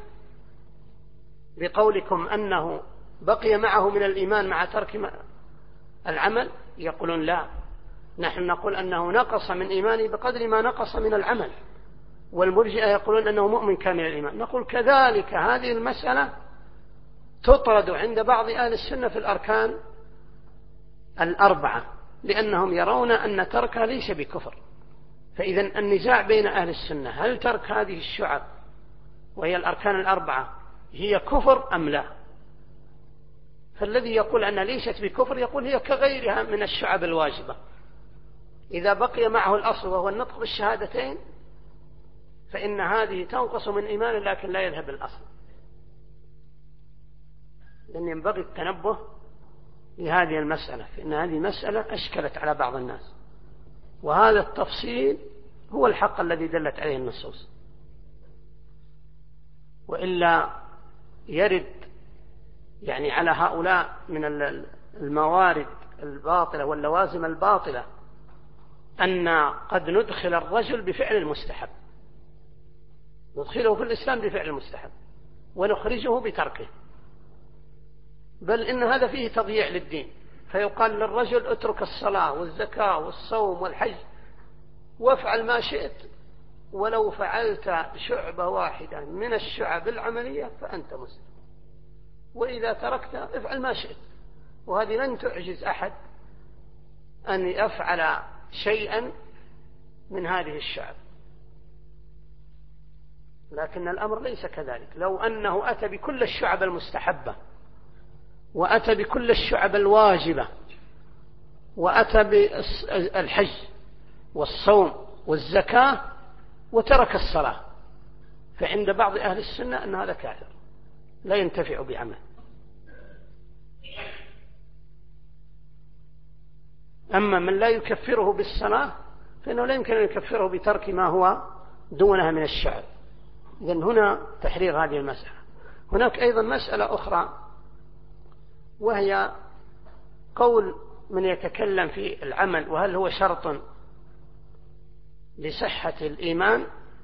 بقولكم أنه بقي معه من الإيمان مع ترك العمل؟ يقولون لا، نحن نقول أنه نقص من إيمانه بقدر ما نقص من العمل، والمرجئة يقولون أنه مؤمن كامل الإيمان. نقول كذلك هذه المسألة تطرد عند بعض أهل السنة في الأركان الأربعة، لأنهم يرون أن تركها ليس بكفر. فإذا النزاع بين أهل السنة هل ترك هذه الشعب وهي الأركان الأربعة هي كفر أم لا؟ فالذي يقول أنها ليست بكفر يقول هي كغيرها من الشعب الواجبة، إذا بقي معه الأصل وهو النطق بالشهادتين فإن هذه تنقص من إيمانه لكن لا يذهب الأصل. لأن ينبغي التنبه لهذه المسألة، فإن هذه مسألة أشكلت على بعض الناس، وهذا التفصيل هو الحق الذي دلت عليه النصوص. وإلا يرد يعني على هؤلاء من الموارد الباطلة واللوازم الباطلة أن قد ندخل الرجل بفعل المستحب، ندخله في الإسلام بفعل المستحب ونخرجه بتركه، بل إن هذا فيه تضييع للدين. فيقال للرجل اترك الصلاة والزكاة والصوم والحج وافعل ما شئت، ولو فعلت شعبة واحدة من الشعب العملية فأنت مسلم، وإذا تركت افعل ما شئت. وهذه لن تعجز أحد أن يفعل شيئا من هذه الشعب. لكن الأمر ليس كذلك. لو أنه أتى بكل الشعب المستحبة وأتى بكل الشعب الواجبة وأتى بالحج والصوم والزكاة وترك الصلاة، فعند بعض أهل السنة أن هذا كافر لا ينتفع بعمل. أما من لا يكفره بالصلاة فإنه لا يمكن أن يكفره بترك ما هو دونها من الشعب. إذن هنا تحرير هذه المسألة. هناك أيضا مسألة أخرى، وهي قول من يتكلم في العمل وهل هو شرط لصحة الإيمان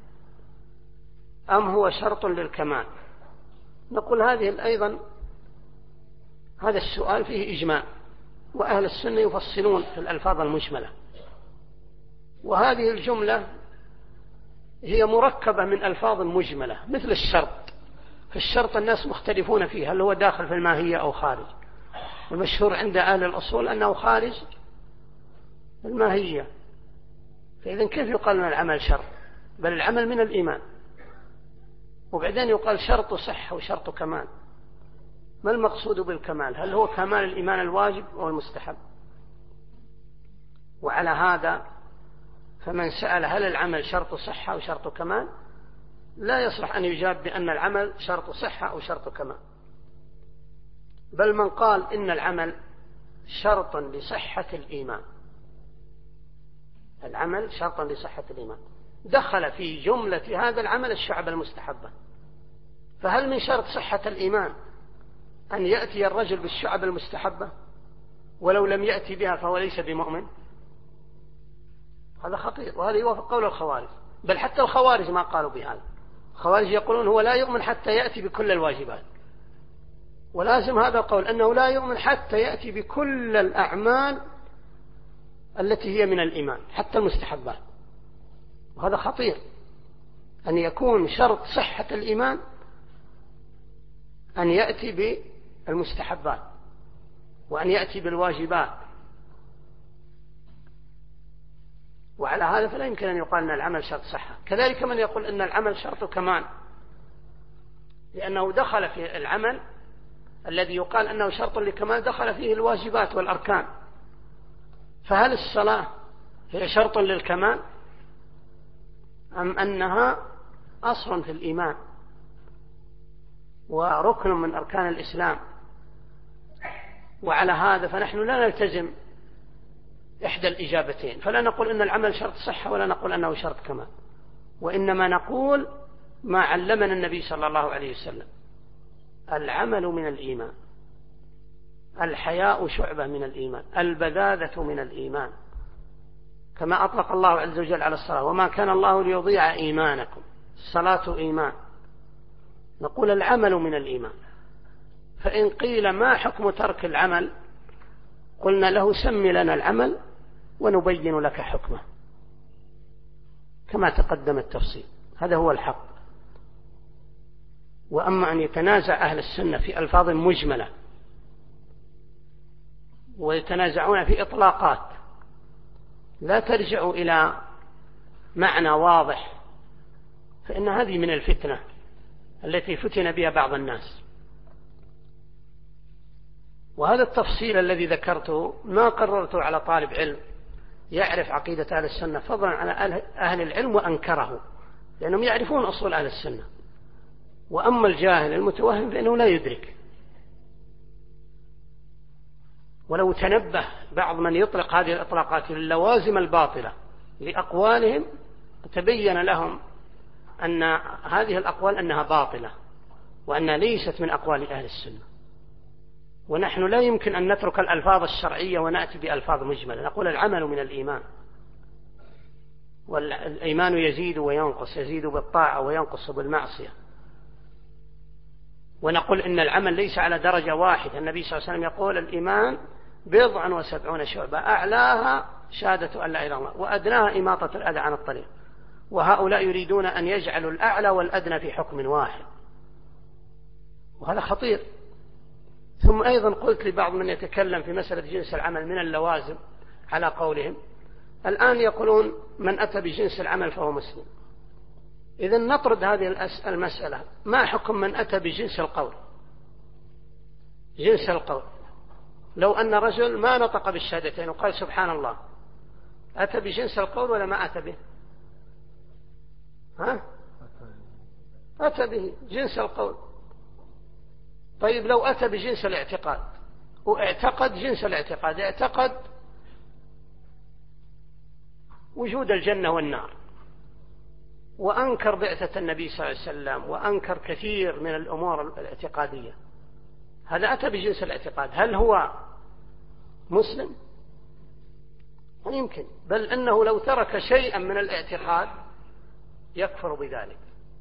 أم هو شرط للكمال. نقول هذه أيضا هذا السؤال فيه إجماع، وأهل السنة يفصلون في الألفاظ المجملة، وهذه الجملة هي مركبة من ألفاظ مجملة مثل الشرط. فالشرط الناس مختلفون فيه هل هو داخل في الماهية أو خارج. المشهور عند أهل الأصول أنه خارج الماهية، فإذا كيف يقال أن العمل شرط؟ بل العمل من الإيمان. وبعدين يقال شرط صحة وشرط كمال. ما المقصود بالكمال؟ هل هو كمال الإيمان الواجب أو المستحب؟ وعلى هذا فمن سأل هل العمل شرط صحة أو شرط كمال لا يصلح أن يجاب بأن العمل شرط صحة أو شرط كمال، بل من قال إن العمل شرط لصحة الإيمان، العمل شرط لصحة الإيمان، دخل في جملة هذا العمل الشعب المستحبة. فهل من شرط صحة الإيمان أن يأتي الرجل بالشعب المستحبة ولو لم يأتي بها فهو ليس بمؤمن؟ هذا خطير، وهذا يوافق قول الخوارج. بل حتى الخوارج ما قالوا بهذا. الخوارج يقولون هو لا يؤمن حتى يأتي بكل الواجبات، ولازم هذا القول أنه لا يؤمن حتى يأتي بكل الأعمال التي هي من الإيمان حتى المستحبات. وهذا خطير، أن يكون شرط صحة الإيمان أن يأتي بالمستحبات وأن يأتي بالواجبات. وعلى هذا فلا يمكن أن يقال أن العمل شرط صحة. كذلك من يقول أن العمل شرط كمال، لأنه دخل في العمل الذي يقال أنه شرط لكمال دخل فيه الواجبات والأركان. فهل الصلاة هي شرط للكمال أم أنها أصل في الإيمان وركن من أركان الإسلام؟ وعلى هذا فنحن لا نلتزم إحدى الإجابتين، فلا نقول أن العمل شرط صحة ولا نقول أنه شرط كمال، وإنما نقول ما علمنا النبي صلى الله عليه وسلم: العمل من الإيمان، الحياء شعبة من الإيمان، البذاذة من الإيمان، كما أطلق الله عز وجل على الصلاة: وما كان الله ليضيع إيمانكم، الصلاة إيمان. نقول العمل من الإيمان. فإن قيل ما حكم ترك العمل قلنا له: سم لنا العمل ونبين لك حكمه، كما تقدم التفصيل. هذا هو الحق. وأما أن يتنازع أهل السنة في ألفاظ مجملة ويتنازعون في إطلاقات لا ترجع إلى معنى واضح، فإن هذه من الفتنة التي فتن بها بعض الناس. وهذا التفصيل الذي ذكرته ما قررته على طالب علم يعرف عقيدة أهل السنة فضلا عن أهل العلم وأنكره، لأنهم يعرفون أصول أهل السنة. وأما الجاهل المتوهم فإنه لا يدرك. ولو تنبه بعض من يطلق هذه الإطلاقات للوازم الباطلة لأقوالهم تبين لهم أن هذه الأقوال أنها باطلة وأنها ليست من أقوال أهل السنة. ونحن لا يمكن أن نترك الألفاظ الشرعية ونأتي بألفاظ مجملة. نقول العمل من الإيمان، والإيمان يزيد وينقص، يزيد بالطاعة وينقص بالمعصية. ونقول إن العمل ليس على درجة واحدة. النبي صلى الله عليه وسلم يقول الإيمان 70 شعبة، أعلاها شهادة أن لا إله إلا الله وأدناها إماطة الأذى عن الطريق. وهؤلاء يريدون أن يجعلوا الأعلى والأدنى في حكم واحد، وهذا خطير. ثم أيضا قلت لبعض من يتكلم في مسألة جنس العمل من اللوازم على قولهم، الآن يقولون من أتى بجنس العمل فهو مسلم. إذن نطرد هذه المسألة، ما حكم من أتى بجنس القول؟ جنس القول لو أن رجل ما نطق بالشهادتين وقال سبحان الله، أتى بجنس القول ولا ما أتى به؟ أتى به جنس القول. طيب لو أتى بجنس الاعتقاد واعتقد جنس الاعتقاد، اعتقد وجود الجنة والنار، وأنكر بعثة النبي صلى الله عليه وسلم، وأنكر كثير من الأمور الاعتقادية، هذا أتى بجنس الاعتقاد، هل هو مسلم؟ لا يمكن، بل أنه لو ترك شيئا من الاعتقاد يكفر بذلك.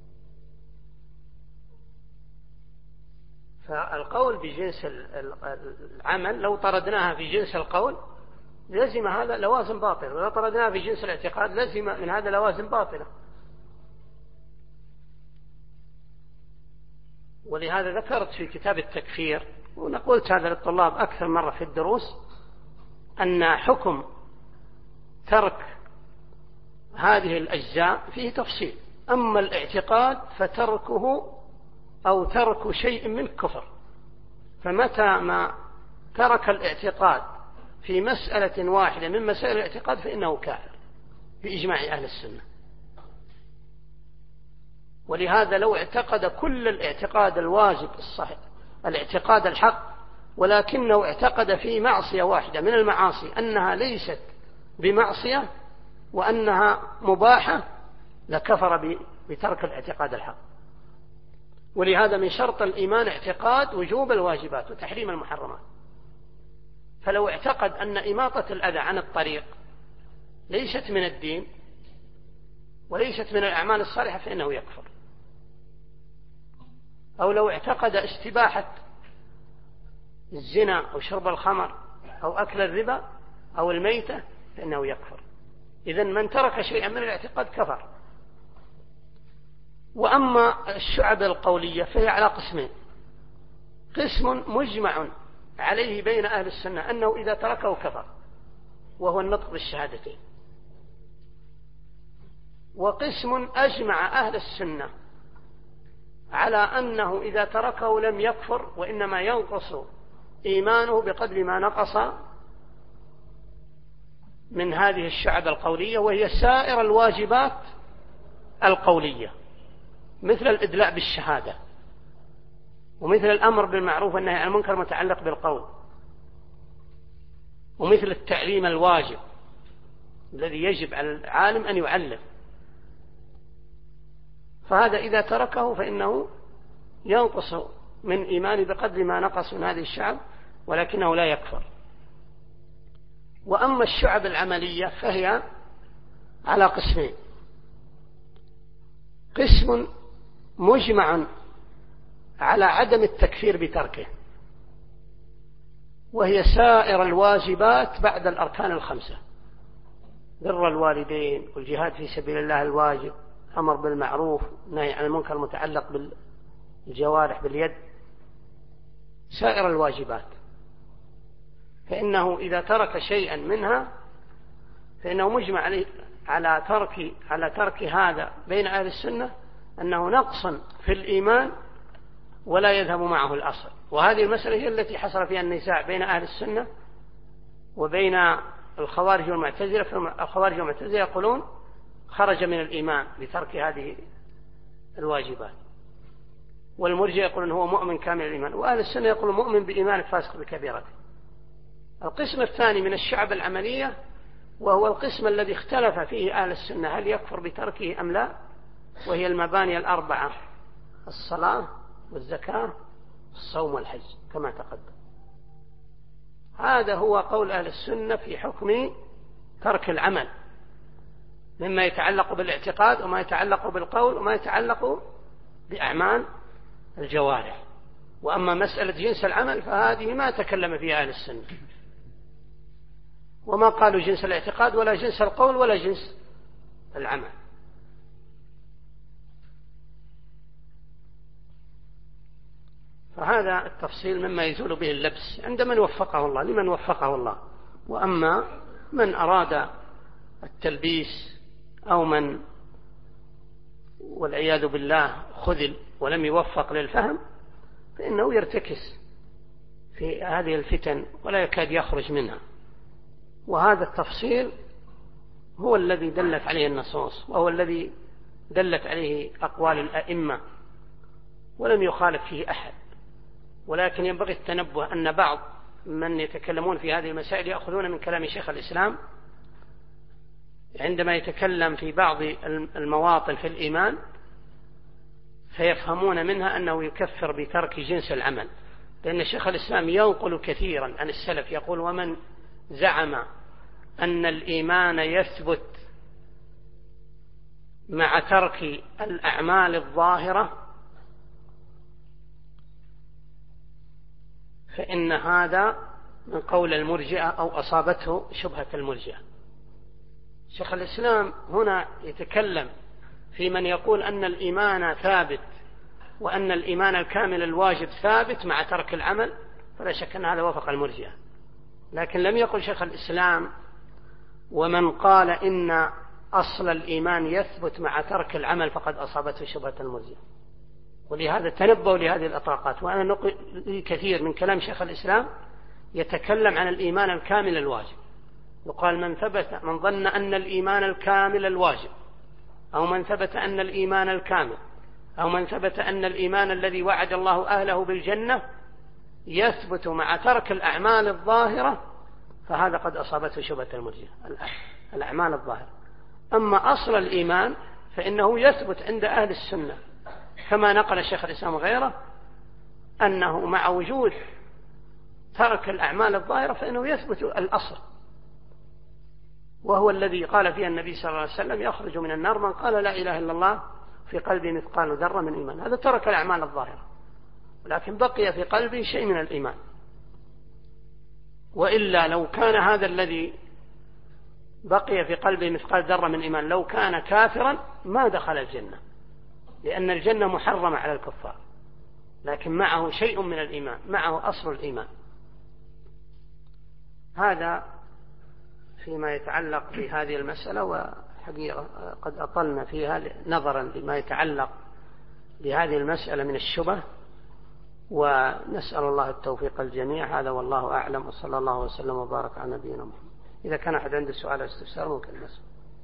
فالقول بجنس العمل لو طردناها في جنس القول لازم هذا لوازم باطلة، ولو طردناها في جنس الاعتقاد لازم من هذا لوازم باطلة. ولهذا ذكرت في كتاب التكفير، ونقولت هذا للطلاب أكثر مرة في الدروس، أن حكم ترك هذه الأجزاء فيه تفصيل. أما الاعتقاد فتركه أو ترك شيء منه كفر. فمتى ما ترك الاعتقاد في مسألة واحدة من مسائل الاعتقاد فإنه كافر بإجماع أهل السنة. ولهذا لو اعتقد كل الاعتقاد الواجب الصحيح الاعتقاد الحق، ولكنه اعتقد في معصية واحدة من المعاصي أنها ليست بمعصية وأنها مباحة، لكفر بترك الاعتقاد الحق. ولهذا من شرط الإيمان اعتقاد وجوب الواجبات وتحريم المحرمات. فلو اعتقد أن إماطة الأذى عن الطريق ليست من الدين وليست من الأعمال الصالحة فإنه يكفر. أو لو اعتقد استباحة الزنا أو شرب الخمر أو أكل الربا أو الميتة فإنه يكفر. إذن من ترك شيئا من الاعتقاد كفر. وأما الشعب القولية فهي على قسمين: قسم مجمع عليه بين أهل السنة أنه إذا تركه كفر وهو النطق بالشهادتين، وقسم أجمع أهل السنة على أنه إذا تركه لم يكفر وإنما ينقص إيمانه بقدر ما نقص من هذه الشعب القولية، وهي سائر الواجبات القولية، مثل الإدلاء بالشهادة، ومثل الأمر بالمعروف والنهي عن المنكر متعلق بالقول، ومثل التعليم الواجب الذي يجب على العالم أن يعلم. فهذا إذا تركه فإنه ينقص من إيمانه بقدر ما نقص من هذه الشعب، ولكنه لا يكفر. وأما الشعب العملية فهي على قسمين: قسم مجمع على عدم التكفير بتركه، وهي سائر الواجبات بعد الأركان الخمسة: بر الوالدين، والجهاد في سبيل الله الواجب، أمر بالمعروف، نهي عن المنكر متعلق بالجوارح باليد، سائر الواجبات. فإنه إذا ترك شيئا منها فإنه مجمع على ترك هذا بين أهل السنة أنه نقص في الإيمان ولا يذهب معه الأصل. وهذه المسألة هي التي حصل فيها النزاع بين أهل السنة وبين الخوارج والمعتزلة. فالخوارج والمعتزلة يقولون خرج من الإيمان بترك هذه الواجبات، والمرجئة يقولون هو مؤمن كامل الإيمان، وأهل السنة يقولون مؤمن بإيمان فاسق بكبيرته. القسم الثاني من الشعب العملية، وهو القسم الذي اختلف فيه أهل السنة هل يكفر بتركه أم لا، وهي المباني الأربعة: الصلاة والزكاة والصوم والحج كما تقدم. هذا هو قول أهل السنة في حكم ترك العمل مما يتعلق بالاعتقاد وما يتعلق بالقول وما يتعلق بأعمال الجوارح. وأما مسألة جنس العمل فهذه ما تكلم فيها أهل السنة، وما قالوا جنس الاعتقاد ولا جنس القول ولا جنس العمل. فهذا التفصيل مما يزول به اللبس عند من وفقه الله، لمن وفقه الله. وأما من أراد التلبيس أو من والعياذ بالله خذل ولم يوفق للفهم فإنه يرتكس في هذه الفتن ولا يكاد يخرج منها. وهذا التفصيل هو الذي دلت عليه النصوص، وهو الذي دلت عليه أقوال الأئمة، ولم يخالف فيه أحد. ولكن ينبغي التنبه أن بعض من يتكلمون في هذه المسائل يأخذون من كلام شيخ الإسلام عندما يتكلم في بعض المواطن في الإيمان، فيفهمون منها أنه يكفر بترك جنس العمل، لأن شيخ الإسلام ينقل كثيرا عن السلف يقول: ومن زعم أن الإيمان يثبت مع ترك الأعمال الظاهرة فإن هذا من قول المرجئة أو أصابته شبهة المرجئة. شيخ الإسلام هنا يتكلم في من يقول أن الإيمان ثابت وأن الإيمان الكامل الواجب ثابت مع ترك العمل، فلا شك أن هذا وفق المرجئة. لكن لم يقل شيخ الإسلام ومن قال إن أصل الإيمان يثبت مع ترك العمل فقد أصابته شبهة المرجئة. ولهذا تنبهوا لهذه الأطراقات. وأنا نقل كثير من كلام شيخ الإسلام يتكلم عن الإيمان الكامل الواجب، يقال من ظن أن الإيمان الكامل الواجب، أو من ثبت أن الإيمان الكامل، أو من ثبت أن الإيمان الذي وعد الله أهله بالجنة يثبت مع ترك الأعمال الظاهرة، فهذا قد أصابته شبهة المرجئة، الأعمال الظاهرة. أما أصل الإيمان فإنه يثبت عند أهل السنة كما نقل شيخ الإسلام غيره، أنه مع وجود ترك الأعمال الظاهرة فإنه يثبت الأصل، وهو الذي قال فيه النبي صلى الله عليه وسلم: يخرج من النار من قال لا إله إلا الله في قلبه مثقال ذرة من إيمان. هذا ترك الأعمال الظاهرة، ولكن بقي في قلبه شيء من الإيمان. وإلا لو كان هذا الذي بقي في قلبه مثقال ذرة من إيمان لو كان كافرا ما دخل الجنة، لأن الجنة محرمة على الكفار، لكن معه شيء من الإيمان، معه أصل الإيمان. هذا فيما يتعلق بهذه المسألة. وحقيقة قد أطلنا فيها نظرا لما يتعلق بهذه المسألة من الشبه، ونسأل الله التوفيق الجميع. هذا والله أعلم، وصلى الله وسلم وبارك على نبينا محمد. إذا كان أحد عنده سؤال أو استفسار ممكن نسأل.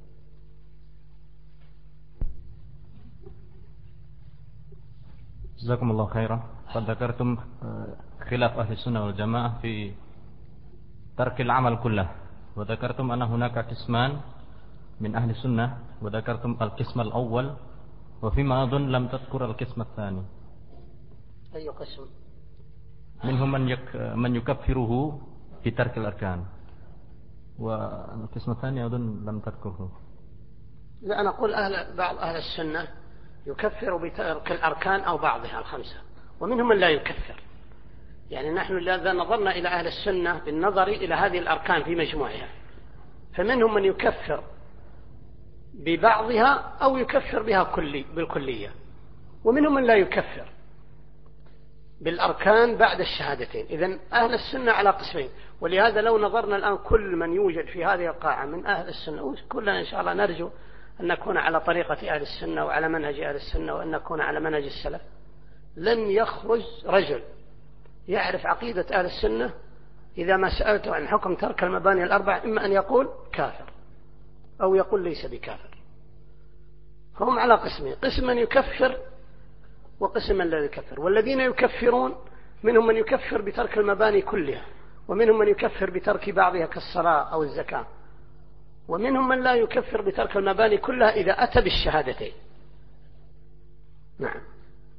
جزاكم الله خيرا. قد ذكرتم خلاف أهل السنة والجماعة في ترك العمل كله، وذكرتم أن هناك قسمان من أهل السنة، وذكرتم القسم الأول، وفيما أظن لم تذكر القسم الثاني. أي قسم؟ منهم من يكفره بترك الأركان، والقسم الثاني أظن لم تذكره. لا، أنا أقول بعض أهل السنة يكفر بترك الأركان أو بعضها الخمسة، ومنهم من لا يكفر. يعني نحن إذا نظرنا إلى أهل السنة بالنظر إلى هذه الأركان في مجموعها، فمنهم من يكفر ببعضها أو يكفر بها بالكلية، ومنهم من لا يكفر. بالأركان بعد الشهادتين. إذن أهل السنة على قسمين. ولهذا لو نظرنا الآن كل من يوجد في هذه القاعة من أهل السنة، كلنا إن شاء الله نرجو أن نكون على طريقة أهل السنة وعلى منهج أهل السنة وأن نكون على منهج السلف، لن يخرج رجل يعرف عقيدة أهل السنة إذا ما سألته عن حكم ترك المباني الأربع إما أن يقول كافر أو يقول ليس بكافر. فهم على قسمين، قسم من يكفر وقسم من لا يكفر. والذين يكفرون منهم من يكفر بترك المباني كلها، ومنهم من يكفر بترك بعضها كالصلاة أو الزكاة، ومنهم من لا يكفر بترك المباني كلها إذا أتى بالشهادتين. نعم.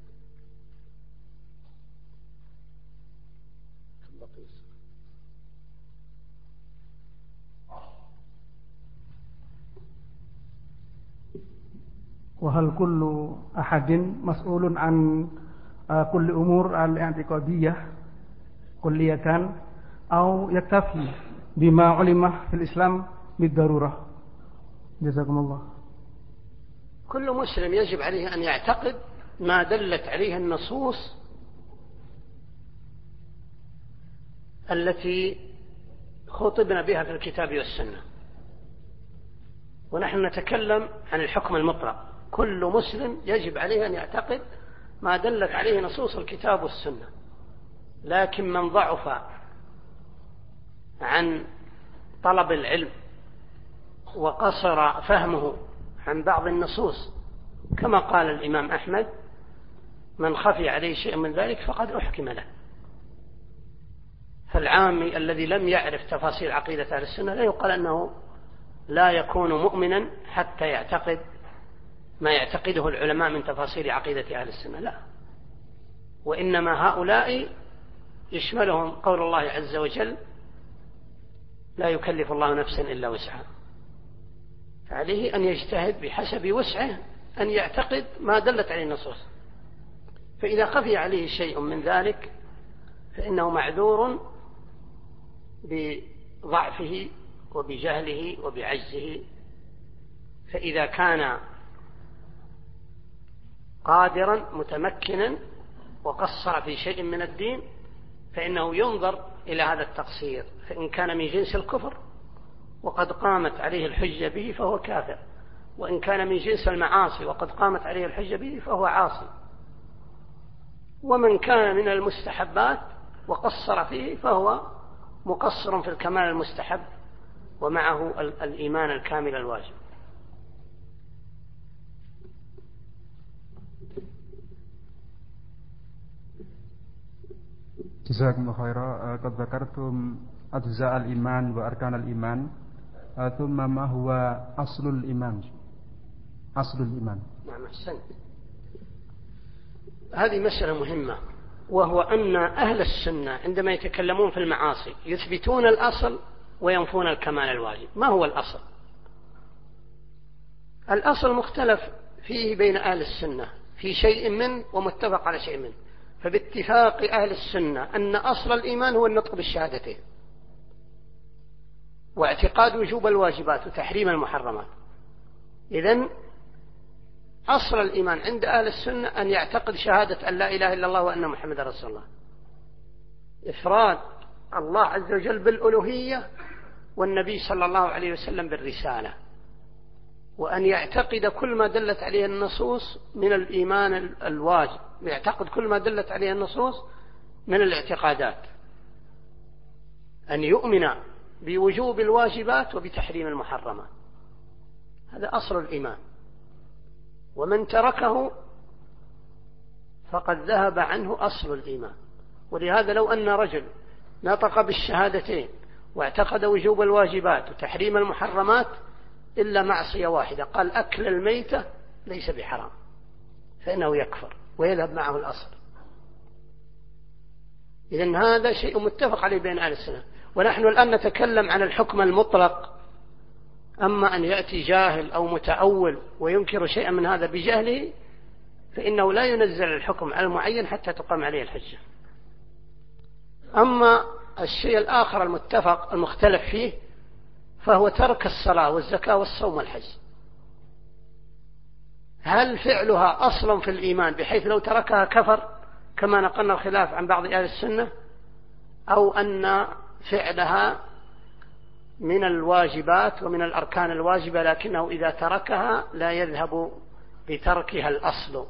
وهل كل أحد مسؤول عن كل أمور الاعتقادية كلية أو يكتفي بما علم في الإسلام بالضرورة؟ جزاكم الله. كل مسلم يجب عليه أن يعتقد ما دلت عليه النصوص التي خطبنا بها في الكتاب والسنة، ونحن نتكلم عن الحكم المطلق. كل مسلم يجب عليه أن يعتقد ما دلت عليه نصوص الكتاب والسنة. لكن من ضعف عن طلب العلم وقصر فهمه عن بعض النصوص، كما قال الإمام أحمد: من خفي عليه شيء من ذلك فقد أحكم له. فالعامي الذي لم يعرف تفاصيل عقيدة أهل السنة لا يقال أنه لا يكون مؤمنا حتى يعتقد ما يعتقده العلماء من تفاصيل عقيدة أهل السنة، لا. وإنما هؤلاء يشملهم قول الله عز وجل: لا يكلف الله نفسا إلا وسعها. فعليه أن يجتهد بحسب وسعه أن يعتقد ما دلت عليه النصوص. فإذا خفي عليه شيء من ذلك فإنه معذور بضعفه وبجهله وبعجزه. فإذا كان قادرا متمكنا وقصر في شيء من الدين فإنه ينظر إلى هذا التقصير، فإن كان من جنس الكفر وقد قامت عليه الحجة به فهو كافر، وإن كان من جنس المعاصي وقد قامت عليه الحجة به فهو عاصي، ومن كان من المستحبات وقصر فيه فهو مقصر في الكمال المستحب ومعه الإيمان الكامل الواجب. جزاكم الله خيرا. قد ذكرتم أجزاء الإيمان وأركان الإيمان، ثم ما هو أصل الإيمان؟ أصل الإيمان. نعم، أحسنت. هذه مسألة مهمة، وهو أن أهل السنة عندما يتكلمون في المعاصي يثبتون الأصل وينفون الكمال الواجب. ما هو الأصل؟ الأصل مختلف فيه بين أهل السنة في شيء منه ومتفق على شيء منه. فباتفاق أهل السنة أن أصل الإيمان هو النطق بالشهادتين واعتقاد وجوب الواجبات وتحريم المحرمات. إذن أصل الإيمان عند أهل السنة أن يعتقد شهادة أن لا إله إلا الله وأن محمد رسول الله، إفراد الله عز وجل بالألوهية والنبي صلى الله عليه وسلم بالرسالة، وأن يعتقد كل ما دلت عليه النصوص من الإيمان الواجب، يعتقد كل ما دلت عليه النصوص من الاعتقادات، أن يؤمن بوجوب الواجبات وبتحريم المحرمات. هذا أصل الإيمان، ومن تركه فقد ذهب عنه أصل الإيمان. ولهذا لو أن رجل نطق بالشهادتين واعتقد وجوب الواجبات وتحريم المحرمات إلا معصية واحدة، قال أكل الميتة ليس بحرام، فإنه يكفر ويذهب معه الأصل. إذن هذا شيء متفق عليه بين أهل السنة. ونحن الآن نتكلم عن الحكم المطلق. أما أن يأتي جاهل أو متأول وينكر شيئا من هذا بجهله فإنه لا ينزل الحكم على المعين حتى تقام عليه الحجة. أما الشيء الآخر المتفق المختلف فيه فهو ترك الصلاة والزكاة والصوم والحج. هل فعلها أصلا في الإيمان بحيث لو تركها كفر كما نقلنا الخلاف عن بعض أهل السنة، أو أن فعلها من الواجبات ومن الأركان الواجبة، لكنه إذا تركها لا يذهب بتركها الأصل.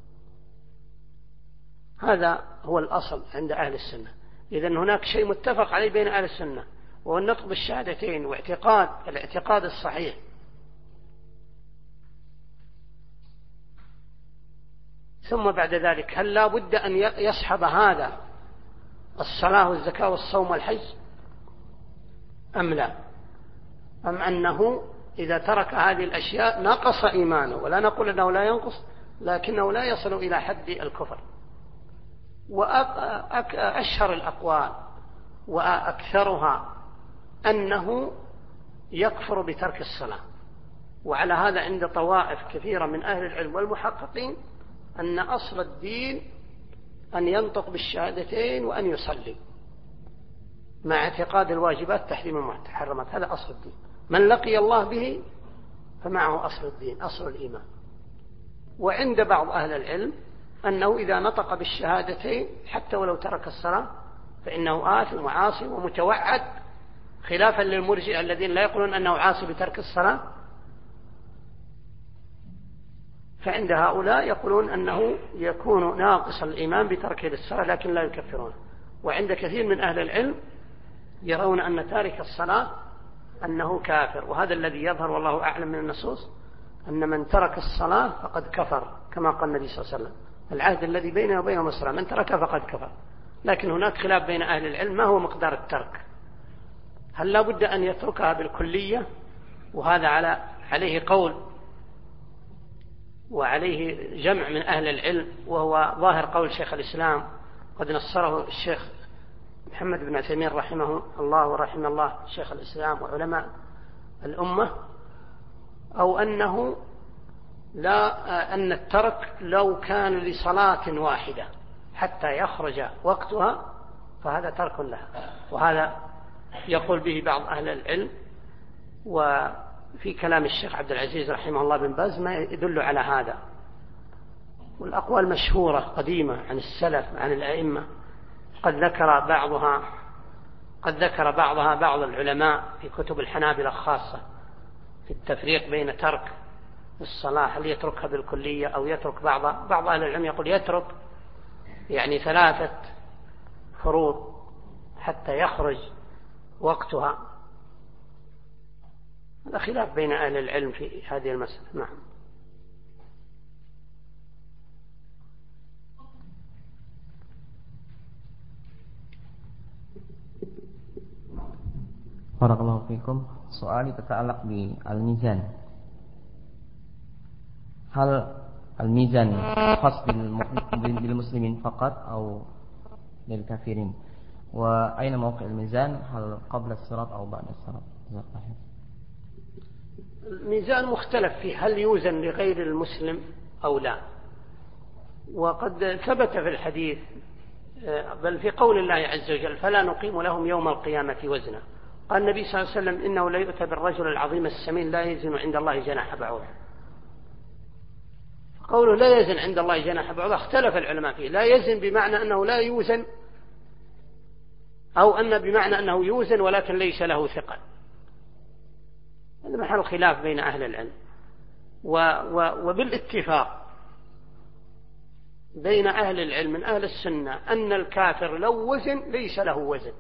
هذا هو الأصل عند أهل السنة. إذن هناك شيء متفق عليه بين أهل السنة، وهو النطق بالشهادتين واعتقاد الاعتقاد الصحيح. ثم بعد ذلك هل لا بد أن يصحب هذا الصلاة والزكاة والصوم والحج أم لا؟ أم أنه إذا ترك هذه الأشياء نقص إيمانه؟ ولا نقول أنه لا ينقص، لكنه لا يصل إلى حد الكفر. وأشهر الأقوال وأكثرها أنه يكفر بترك الصلاة. وعلى هذا عند طوائف كثيرة من أهل العلم والمحققين أن أصل الدين أن ينطق بالشهادتين وأن يصلي مع اعتقاد الواجبات تحريم المحرمات. هذا أصل الدين. من لقي الله به فمعه أصل الدين، أصل الإيمان. وعند بعض أهل العلم أنه إذا نطق بالشهادتين حتى ولو ترك الصلاة فإنه آثم وعاصي ومتوعد، خلافا للمرجئة الذين لا يقولون أنه عاصي بترك الصلاة. فعند هؤلاء يقولون أنه يكون ناقص الإيمان بتركه للصلاة لكن لا يكفرونه. وعند كثير من أهل العلم يرون أن تارك الصلاة أنه كافر. وهذا الذي يظهر والله أعلم من النصوص، أن من ترك الصلاة فقد كفر، كما قال النبي صلى الله عليه وسلم: العهد الذي بيننا وبينهم الصلاة، من تركها فقد كفر. لكن هناك خلاف بين أهل العلم ما هو مقدار الترك. هل لا بد أن يتركها بالكلية؟ وهذا عليه قول وعليه جمع من أهل العلم، وهو ظاهر قول شيخ الإسلام قد نصره الشيخ محمد بن عثيمين رحمه الله ورحمه الله شيخ الإسلام وعلماء الأمة. أو أنه أن الترك لو كان لصلاة واحدة حتى يخرج وقتها فهذا ترك لها. وهذا يقول به بعض أهل العلم، وفي كلام الشيخ عبد العزيز رحمه الله بن باز ما يدل على هذا. والأقوال مشهورة قديمة عن السلف عن الأئمة، قد ذكر بعضها بعض العلماء في كتب الحنابلة خاصة في التفريق بين ترك الصلاة، هل يتركها بالكلية أو يترك بعضها. بعض أهل العلم يقول يترك يعني 3 فروض حتى يخرج وقتها. هذا خلاف بين أهل العلم في هذه المسألة. نعم. Barakallahu fikum. Soal يتعلق بالميزان. هل الميزان خاص بالمسلمين فقط أو للكافرين؟ وأين موقع الميزان؟ هل قبل الصراط أو بعد الصراط؟ الميزان مختلف فيه، هل يوزن لغير المسلم أو لا. وقد ثبت في الحديث بل في قول الله عز وجل: فلا نقيم لهم يوم القيامة وزنا. قال النبي صلى الله عليه وسلم: إنه لا يؤتى بالرجل العظيم السمين لا يزن عند الله جناح بعوضة. قوله لا يزن عند الله جناح بعوضة اختلف العلماء فيه. لا يزن بمعنى أنه لا يوزن، أو أن بمعنى أنه يوزن ولكن ليس له ثقل. هذا محل خلاف بين أهل العلم. وبالاتفاق بين أهل العلم من أهل السنة أن الكافر لو وزن ليس له وزن.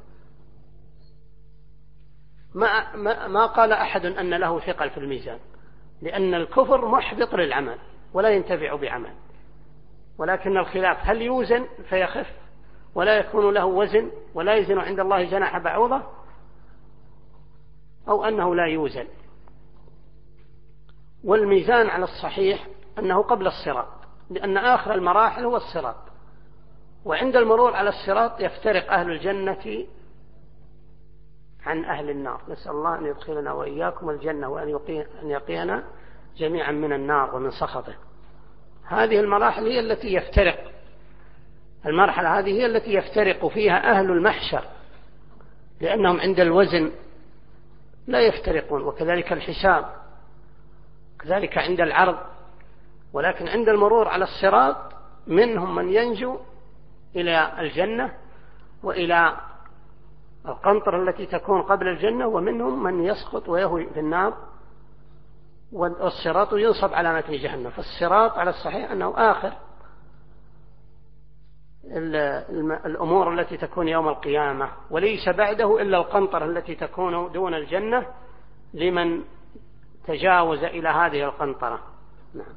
ما قال أحد أن له ثقل في الميزان، لأن الكفر محبط للعمل ولا ينتفع بعمل. ولكن الخلاف هل يوزن فيخف ولا يكون له وزن ولا يزن عند الله جناح بعوضة، أو أنه لا يوزن. والميزان على الصحيح أنه قبل الصراط، لأن آخر المراحل هو الصراط. وعند المرور على الصراط يفترق أهل الجنة عن أهل النار. نسأل الله أن يدخلنا وإياكم الجنة وأن يقينا جميعا من النار ومن سخطه. هذه المراحل هي التي يفترق، المرحلة هذه هي التي يفترق فيها أهل المحشر، لأنهم عند الوزن لا يفترقون، وكذلك الحساب، كذلك عند العرض. ولكن عند المرور على الصراط منهم من ينجو إلى الجنة وإلى القنطرة التي تكون قبل الجنة، ومنهم من يسقط ويهوي في النار، والصراط ينصب على متن جهنم. فالصراط على الصحيح أنه آخر الأمور التي تكون يوم القيامة، وليس بعده إلا القنطرة التي تكون دون الجنة لمن تجاوز إلى هذه القنطرة. نعم.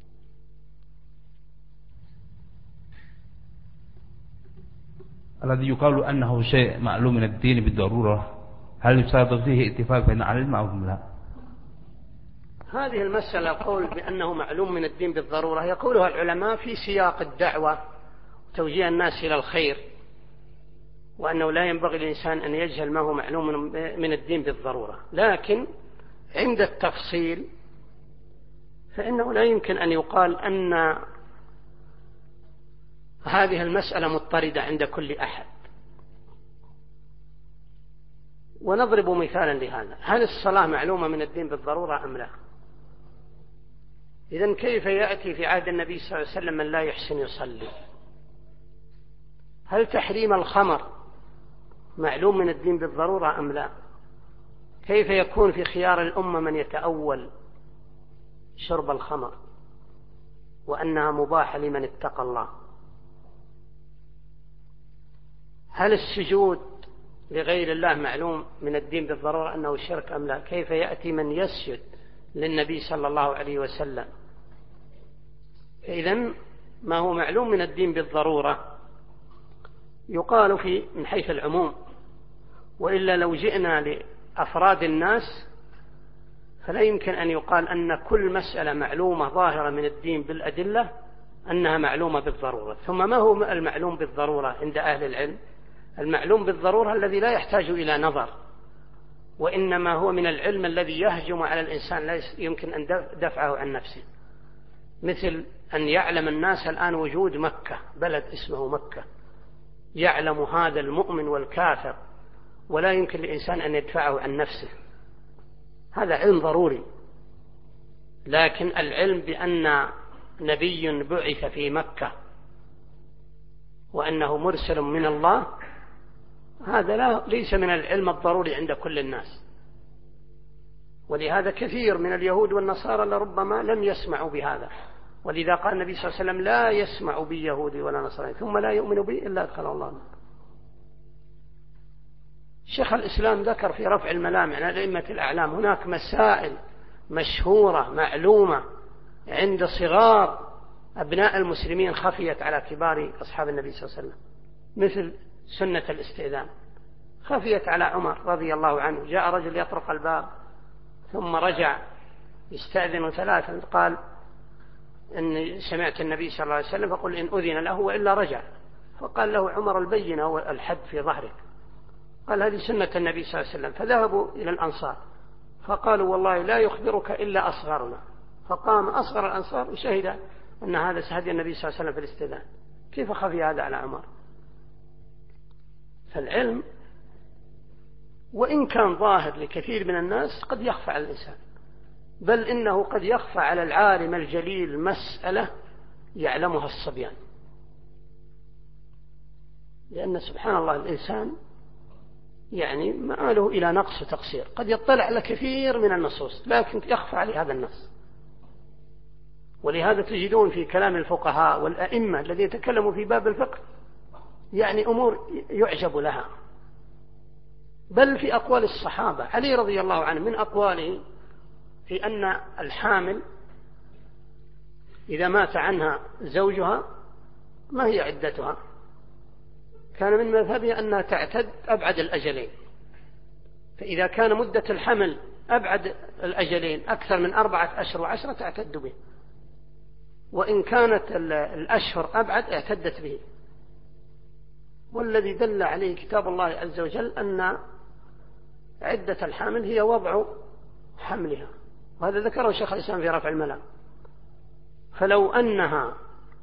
الذي يقال أنه شيء معلوم من الدين بالضرورة، هل يصادف فيه اتفاق بين العلم أو لا؟ هذه المسألة قول بأنه معلوم من الدين بالضرورة يقولها العلماء في سياق الدعوة وتوجيه الناس إلى الخير، وأنه لا ينبغي للإنسان أن يجهل ما هو معلوم من الدين بالضرورة. لكن عند التفصيل فإنه لا يمكن أن يقال أن هذه المسألة مضطردة عند كل أحد. ونضرب مثالا لهذا: هل الصلاة معلومة من الدين بالضرورة أم لا؟ إذن كيف يأتي في عهد النبي صلى الله عليه وسلم من لا يحسن يصلي؟ هل تحريم الخمر معلوم من الدين بالضرورة أم لا؟ كيف يكون في خيار الأمة من يتأول شرب الخمر وأنها مباحة لمن اتقى الله؟ هل السجود لغير الله معلوم من الدين بالضرورة أنه شرك أم لا؟ كيف يأتي من يسجد للنبي صلى الله عليه وسلم؟ إذن ما هو معلوم من الدين بالضرورة يقال من حيث العموم، وإلا لو جئنا لأفراد الناس فلا يمكن أن يقال أن كل مسألة معلومة ظاهرة من الدين بالأدلة أنها معلومة بالضرورة. ثم ما هو المعلوم بالضرورة عند أهل العلم؟ المعلوم بالضرورة الذي لا يحتاج إلى نظر، وإنما هو من العلم الذي يهجم على الإنسان لا يمكن أن دفعه عن نفسه، مثل أن يعلم الناس الآن وجود مكة، بلد اسمه مكة، يعلم هذا المؤمن والكافر ولا يمكن للإنسان أن يدفعه عن نفسه، هذا علم ضروري. لكن العلم بأن نبي بعث في مكة وأنه مرسل من الله، هذا ليس من العلم الضروري عند كل الناس. ولهذا كثير من اليهود والنصارى لربما لم يسمعوا بهذا، ولذا قال النبي صلى الله عليه وسلم: لا يسمع بي يهودي ولا نصراني ثم لا يؤمن بي إلا أدخل الله النار. شيخ الإسلام ذكر في رفع الملام عن أئمة الأعلام هناك مسائل مشهورة معلومة عند صغار أبناء المسلمين خفيت على كبار أصحاب النبي صلى الله عليه وسلم، مثل سنة الاستئذان خفيت على عمر رضي الله عنه. جاء رجل يطرق الباب ثم رجع يستأذن ثلاثا، قال: إني سمعت النبي صلى الله عليه وسلم فقل إن أذن له وإلا رجع. فقال له عمر: البينة والحد في ظهرك. قال: هذه سنة النبي صلى الله عليه وسلم. فذهبوا إلى الأنصار فقالوا: والله لا يخبرك إلا أصغرنا. فقام أصغر الأنصار وشهد أن هذا هدي النبي صلى الله عليه وسلم في الاستئذان. كيف خفي هذا على عمر؟ فالعلم وإن كان ظاهر لكثير من الناس قد يخفى على الإنسان، بل إنه قد يخفى على العالم الجليل مسألة يعلمها الصبيان، لأن سبحان الله الإنسان يعني مآله إلى نقص وتقصير، قد يطلع على كثير من النصوص لكن يخفى عليه هذا النص. ولهذا تجدون في كلام الفقهاء والأئمة الذين يتكلموا في باب الفقه يعني أمور يعجب لها، بل في أقوال الصحابة. علي رضي الله عنه من أقواله في أن الحامل إذا مات عنها زوجها ما هي عدتها؟ كان من مذهبه أنها تعتد أبعد الأجلين، فإذا كان مدة الحمل أبعد الأجلين أكثر من 4 أشهر و10 تعتد به، وإن كانت الأشهر أبعد اعتدت به. والذي دل عليه كتاب الله عز وجل أن عدة الحامل هي وضع حملها، وهذا ذكره شيخ الإسلام في رفع الملام. فلو أنها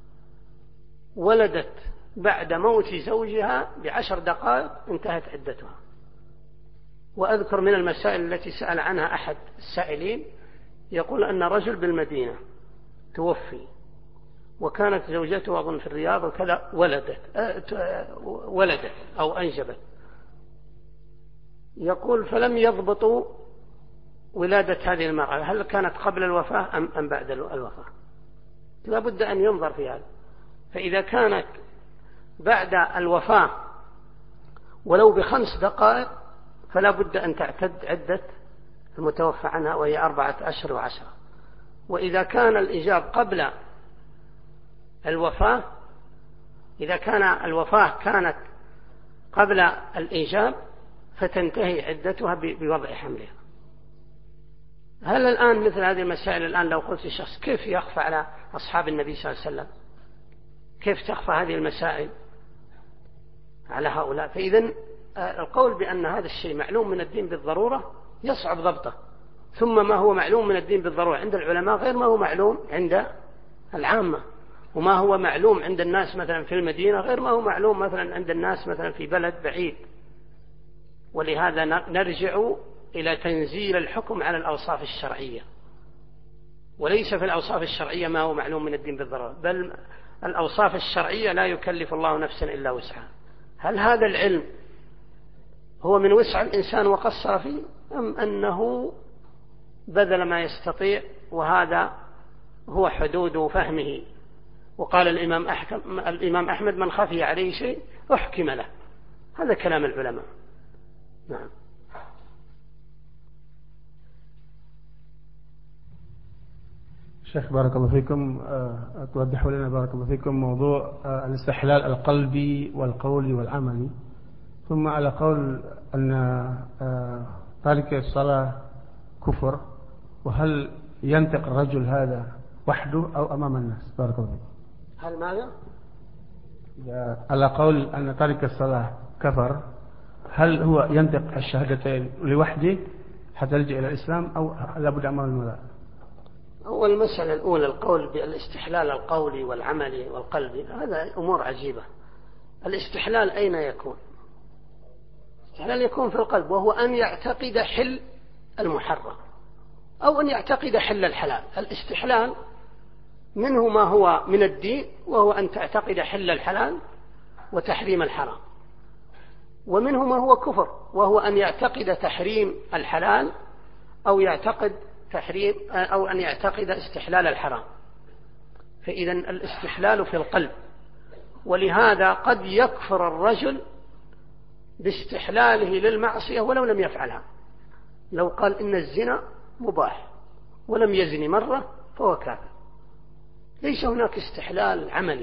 ولدت بعد موت زوجها ب10 دقائق انتهت عدتها. وأذكر من المسائل التي سأل عنها أحد السائلين، يقول أن رجل بالمدينة توفي وكانت زوجته أظن في الرياض وكذا ولدت أو أنجبت، يقول فلم يضبطوا ولادة هذه المرأة هل كانت قبل الوفاة أم بعد الوفاة؟ لا بد أن ينظر في هذا. فإذا كانت بعد الوفاة ولو ب5 دقائق فلا بد أن تعتد عدة المتوفى عنها وهي 4 أشهر و10. وإذا كان الإيجاب قبل الوفاة، إذا كان الوفاة كانت قبل الإيجاب فتنتهي عدتها بوضع حملها. هل الآن مثل هذه المسائل الآن لو قلت لشخص كيف يخفى على أصحاب النبي صلى الله عليه وسلم، كيف تخفى هذه المسائل على هؤلاء؟ فإذن القول بأن هذا الشيء معلوم من الدين بالضرورة يصعب ضبطه. ثم ما هو معلوم من الدين بالضرورة عند العلماء غير ما هو معلوم عند العامة، وما هو معلوم عند الناس مثلا في المدينة غير ما هو معلوم مثلا عند الناس مثلا في بلد بعيد. ولهذا نرجع إلى تنزيل الحكم على الأوصاف الشرعية، وليس في الأوصاف الشرعية ما هو معلوم من الدين بالضرورة، بل الأوصاف الشرعية لا يكلف الله نفسا إلا وسعها. هل هذا العلم هو من وسع الإنسان وقصر فيه، أم أنه بذل ما يستطيع وهذا هو حدود فهمه؟ وقال الإمام أحمد من خفي عليه شيء أحكم له. هذا كلام العلماء. نعم. شيخ بارك الله فيكم، توضحوا لنا بارك الله فيكم موضوع الاستحلال القلبي والقولي والعملي، ثم على قول أن تارك الصلاة كفر، وهل ينطق الرجل هذا وحده أو أمام الناس؟ بارك الله فيكم. هل ماذا؟ على قول أن تارك الصلاة كفر، هل هو ينطق الشهادتين لوحده حتى يلجأ إلى الإسلام أو لابد أمام الملأ؟ أول المسألة الأولى القول بالاستحلال القولي والعملي والقلبي، هذا أمور عجيبة. الاستحلال أين يكون؟ الاستحلال يكون في القلب، وهو أن يعتقد حل المحرم أو أن يعتقد حل الحلال. الاستحلال منه ما هو من الدين، وهو أن تعتقد حل الحلال وتحريم الحرام، ومنه ما هو كفر، وهو أن يعتقد تحريم الحلال أو يعتقد تحريم أو أن يعتقد استحلال الحرام. فإذا الاستحلال في القلب، ولهذا قد يكفر الرجل باستحلاله للمعصية ولو لم يفعلها. لو قال إن الزنا مباح ولم يزني مرة فهو كافر. ليس هناك استحلال عملي،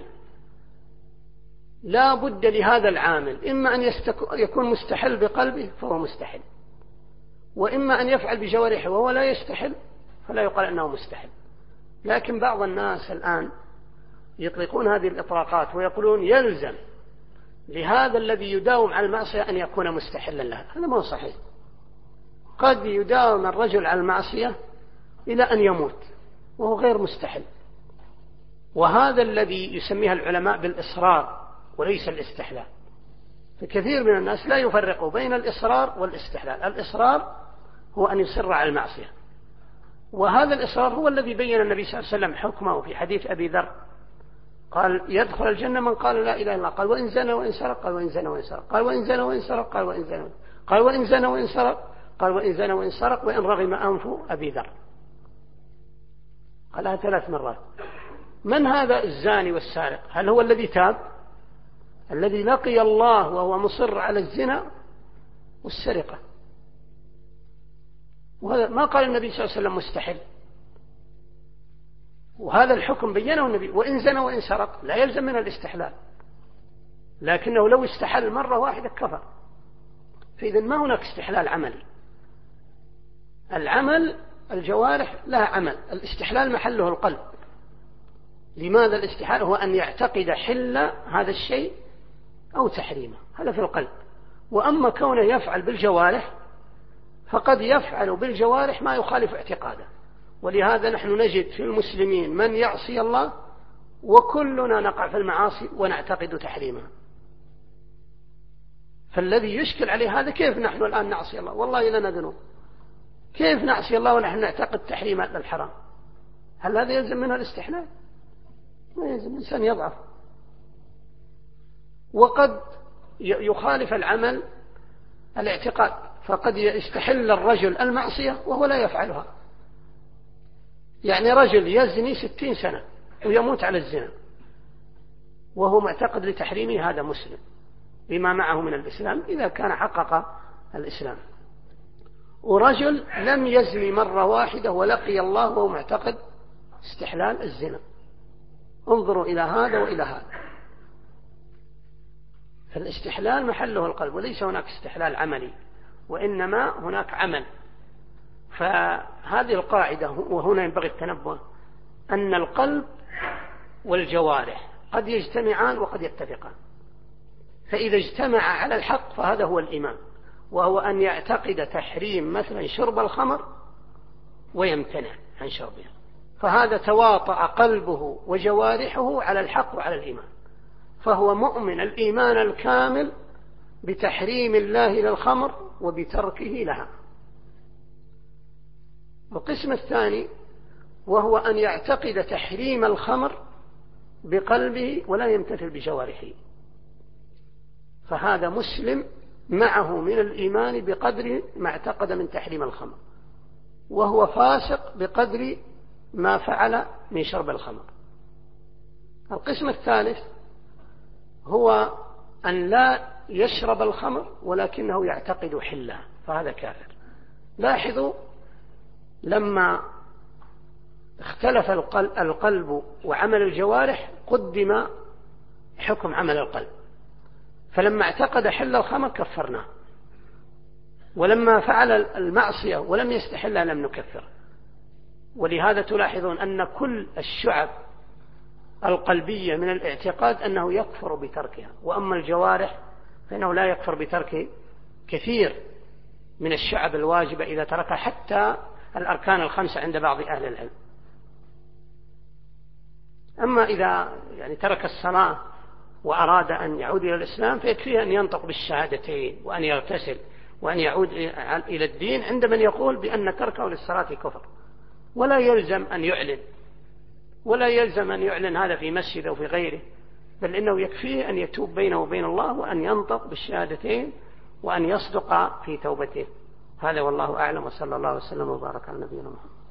لا بد لهذا العامل إما أن يكون مستحل بقلبه فهو مستحل، وإما أن يفعل بجوارحه وهو لا يستحل فلا يقال أنه مستحل. لكن بعض الناس الآن يطلقون هذه الإطلاقات ويقولون يلزم لهذا الذي يداوم على المعصية أن يكون مستحلا لها. هذا ما هو صحيح. قد يداوم الرجل على المعصية إلى أن يموت وهو غير مستحل، وهذا الذي يسميها العلماء بالإصرار وليس الاستحلال. فكثير من الناس لا يفرقوا بين الإصرار والاستحلال. الإصرار هو أن يصر على المعصية، وهذا الإصرار هو الذي بين النبي صلى الله عليه وسلم حكمه في حديث أبي ذر، قال يدخل الجنة من قال لا إله إلا الله، قال وإن زنى وإن سرق، قال وإن زنى وإن سرق، قال وإن زنى وإن سرق، قال وإن زنى، قال وإن زنى وإن سرق، قال وإن زنى وإن سرق وإن رغم أنف أبي ذر، قالها 3 مرات. من هذا الزاني والسارق؟ هل هو الذي تاب، الذي لقي الله وهو مصر على الزنا والسرقة؟ وهذا ما قال النبي صلى الله عليه وسلم مستحل، وهذا الحكم بينه النبي. وإن زنى وإن سرق لا يلزم من الاستحلال، لكنه لو استحل مرة واحدة كفر. فإذا ما هناك استحلال عملي. العمل الجوارح لها عمل، الاستحلال محله القلب. لماذا الاستحلال؟ هو أن يعتقد حل هذا الشيء أو تحريمه، هذا في القلب. وأما كونه يفعل بالجوارح فقد يفعل بالجوارح ما يخالف اعتقاده. ولهذا نحن نجد في المسلمين من يعصي الله وكلنا نقع في المعاصي ونعتقد تحريمها. فالذي يشكل عليه هذا، كيف نحن الآن نعصي الله والله لنا ذنوب، كيف نعصي الله ونحن نعتقد تحريم الحرام؟ هل هذا يلزم منها الاستحلال؟ الإنسان يضعف. وقد يخالف العمل الاعتقاد، فقد يستحل الرجل المعصية وهو لا يفعلها. يعني رجل يزني 60 سنة ويموت على الزنا وهو معتقد لتحريمه، هذا مسلم بما معه من الإسلام إذا كان حقق الإسلام. ورجل لم يزني مرة واحدة ولقي الله وهو معتقد استحلال الزنا. انظروا إلى هذا وإلى هذا. فالاستحلال محله القلب، وليس هناك استحلال عملي، وإنما هناك عمل. فهذه القاعدة، وهنا ينبغي التنبه أن القلب والجوارح قد يجتمعان وقد يتفقان. فإذا اجتمع على الحق فهذا هو الإيمان، وهو أن يعتقد تحريم مثلا شرب الخمر ويمتنع عن شربها، فهذا تواطأ قلبه وجوارحه على الحق وعلى الإيمان، فهو مؤمن الإيمان الكامل بتحريم الله للخمر وبتركه لها. القسم الثاني وهو أن يعتقد تحريم الخمر بقلبه ولا يمتثل بجوارحه، فهذا مسلم معه من الإيمان بقدر ما اعتقد من تحريم الخمر، وهو فاسق بقدر ما فعل من شرب الخمر. القسم الثالث هو أن لا يشرب الخمر ولكنه يعتقد حلها، فهذا كافر. لاحظوا لما اختلف القلب وعمل الجوارح قدم حكم عمل القلب، فلما اعتقد حل الخمر كفرناه، ولما فعل المعصية ولم يستحلها لم نكفر. ولهذا تلاحظون أن كل الشعب القلبية من الاعتقاد أنه يكفر بتركها، وأما الجوارح فإنه لا يكفر بترك كثير من الشعب الواجبة إذا تركها، حتى الأركان الخمسة عند بعض أهل العلم. أما إذا ترك الصلاة وأراد أن يعود إلى الإسلام فيكفيه أن ينطق بالشهادتين وأن يغتسل وأن يعود إلى الدين عند من يقول بأن تركه للصلاة كفر، ولا يلزم أن يعلن هذا في مسجد أو في غيره، بل إنه يكفيه أن يتوب بينه وبين الله وأن ينطق بالشهادتين وأن يصدق في توبته. هذا والله أعلم، وصلى الله وسلم وبارك على نبينا محمد.